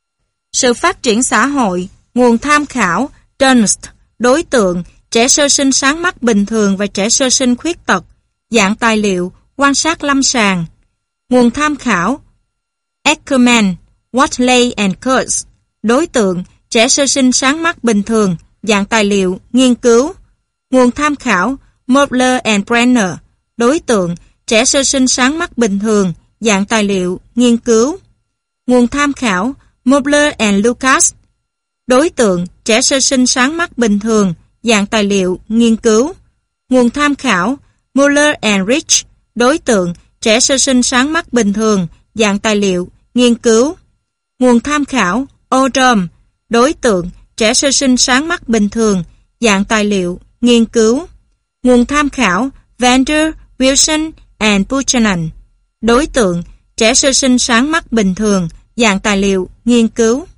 Sự phát triển xã hội, nguồn tham khảo Dunst, đối tượng, trẻ sơ sinh sáng mắt bình thường và trẻ sơ sinh khuyết tật, dạng tài liệu, quan sát lâm sàng. Nguồn tham khảo Ackerman, Watley and Kurtz, đối tượng, trẻ sơ sinh sáng mắt bình thường, dạng tài liệu, nghiên cứu. Nguồn tham khảo Modler and Brenner, đối tượng, trẻ sơ sinh sáng mắt bình thường, dạng tài liệu, nghiên cứu. Nguồn tham khảo Modler and Lucas, đối tượng, trẻ sơ sinh sáng mắt bình thường, dạng tài liệu, nghiên cứu. Nguồn tham khảo Muller and Rich, đối tượng, trẻ sơ sinh sáng mắt bình thường, dạng tài liệu, nghiên cứu. Nguồn tham khảo Oldham, đối tượng, trẻ sơ sinh sáng mắt bình thường, dạng tài liệu, nghiên cứu. Nguồn tham khảo Vander, Wilson and Buchanan, đối tượng, trẻ sơ sinh sáng mắt bình thường, dạng tài liệu, nghiên cứu.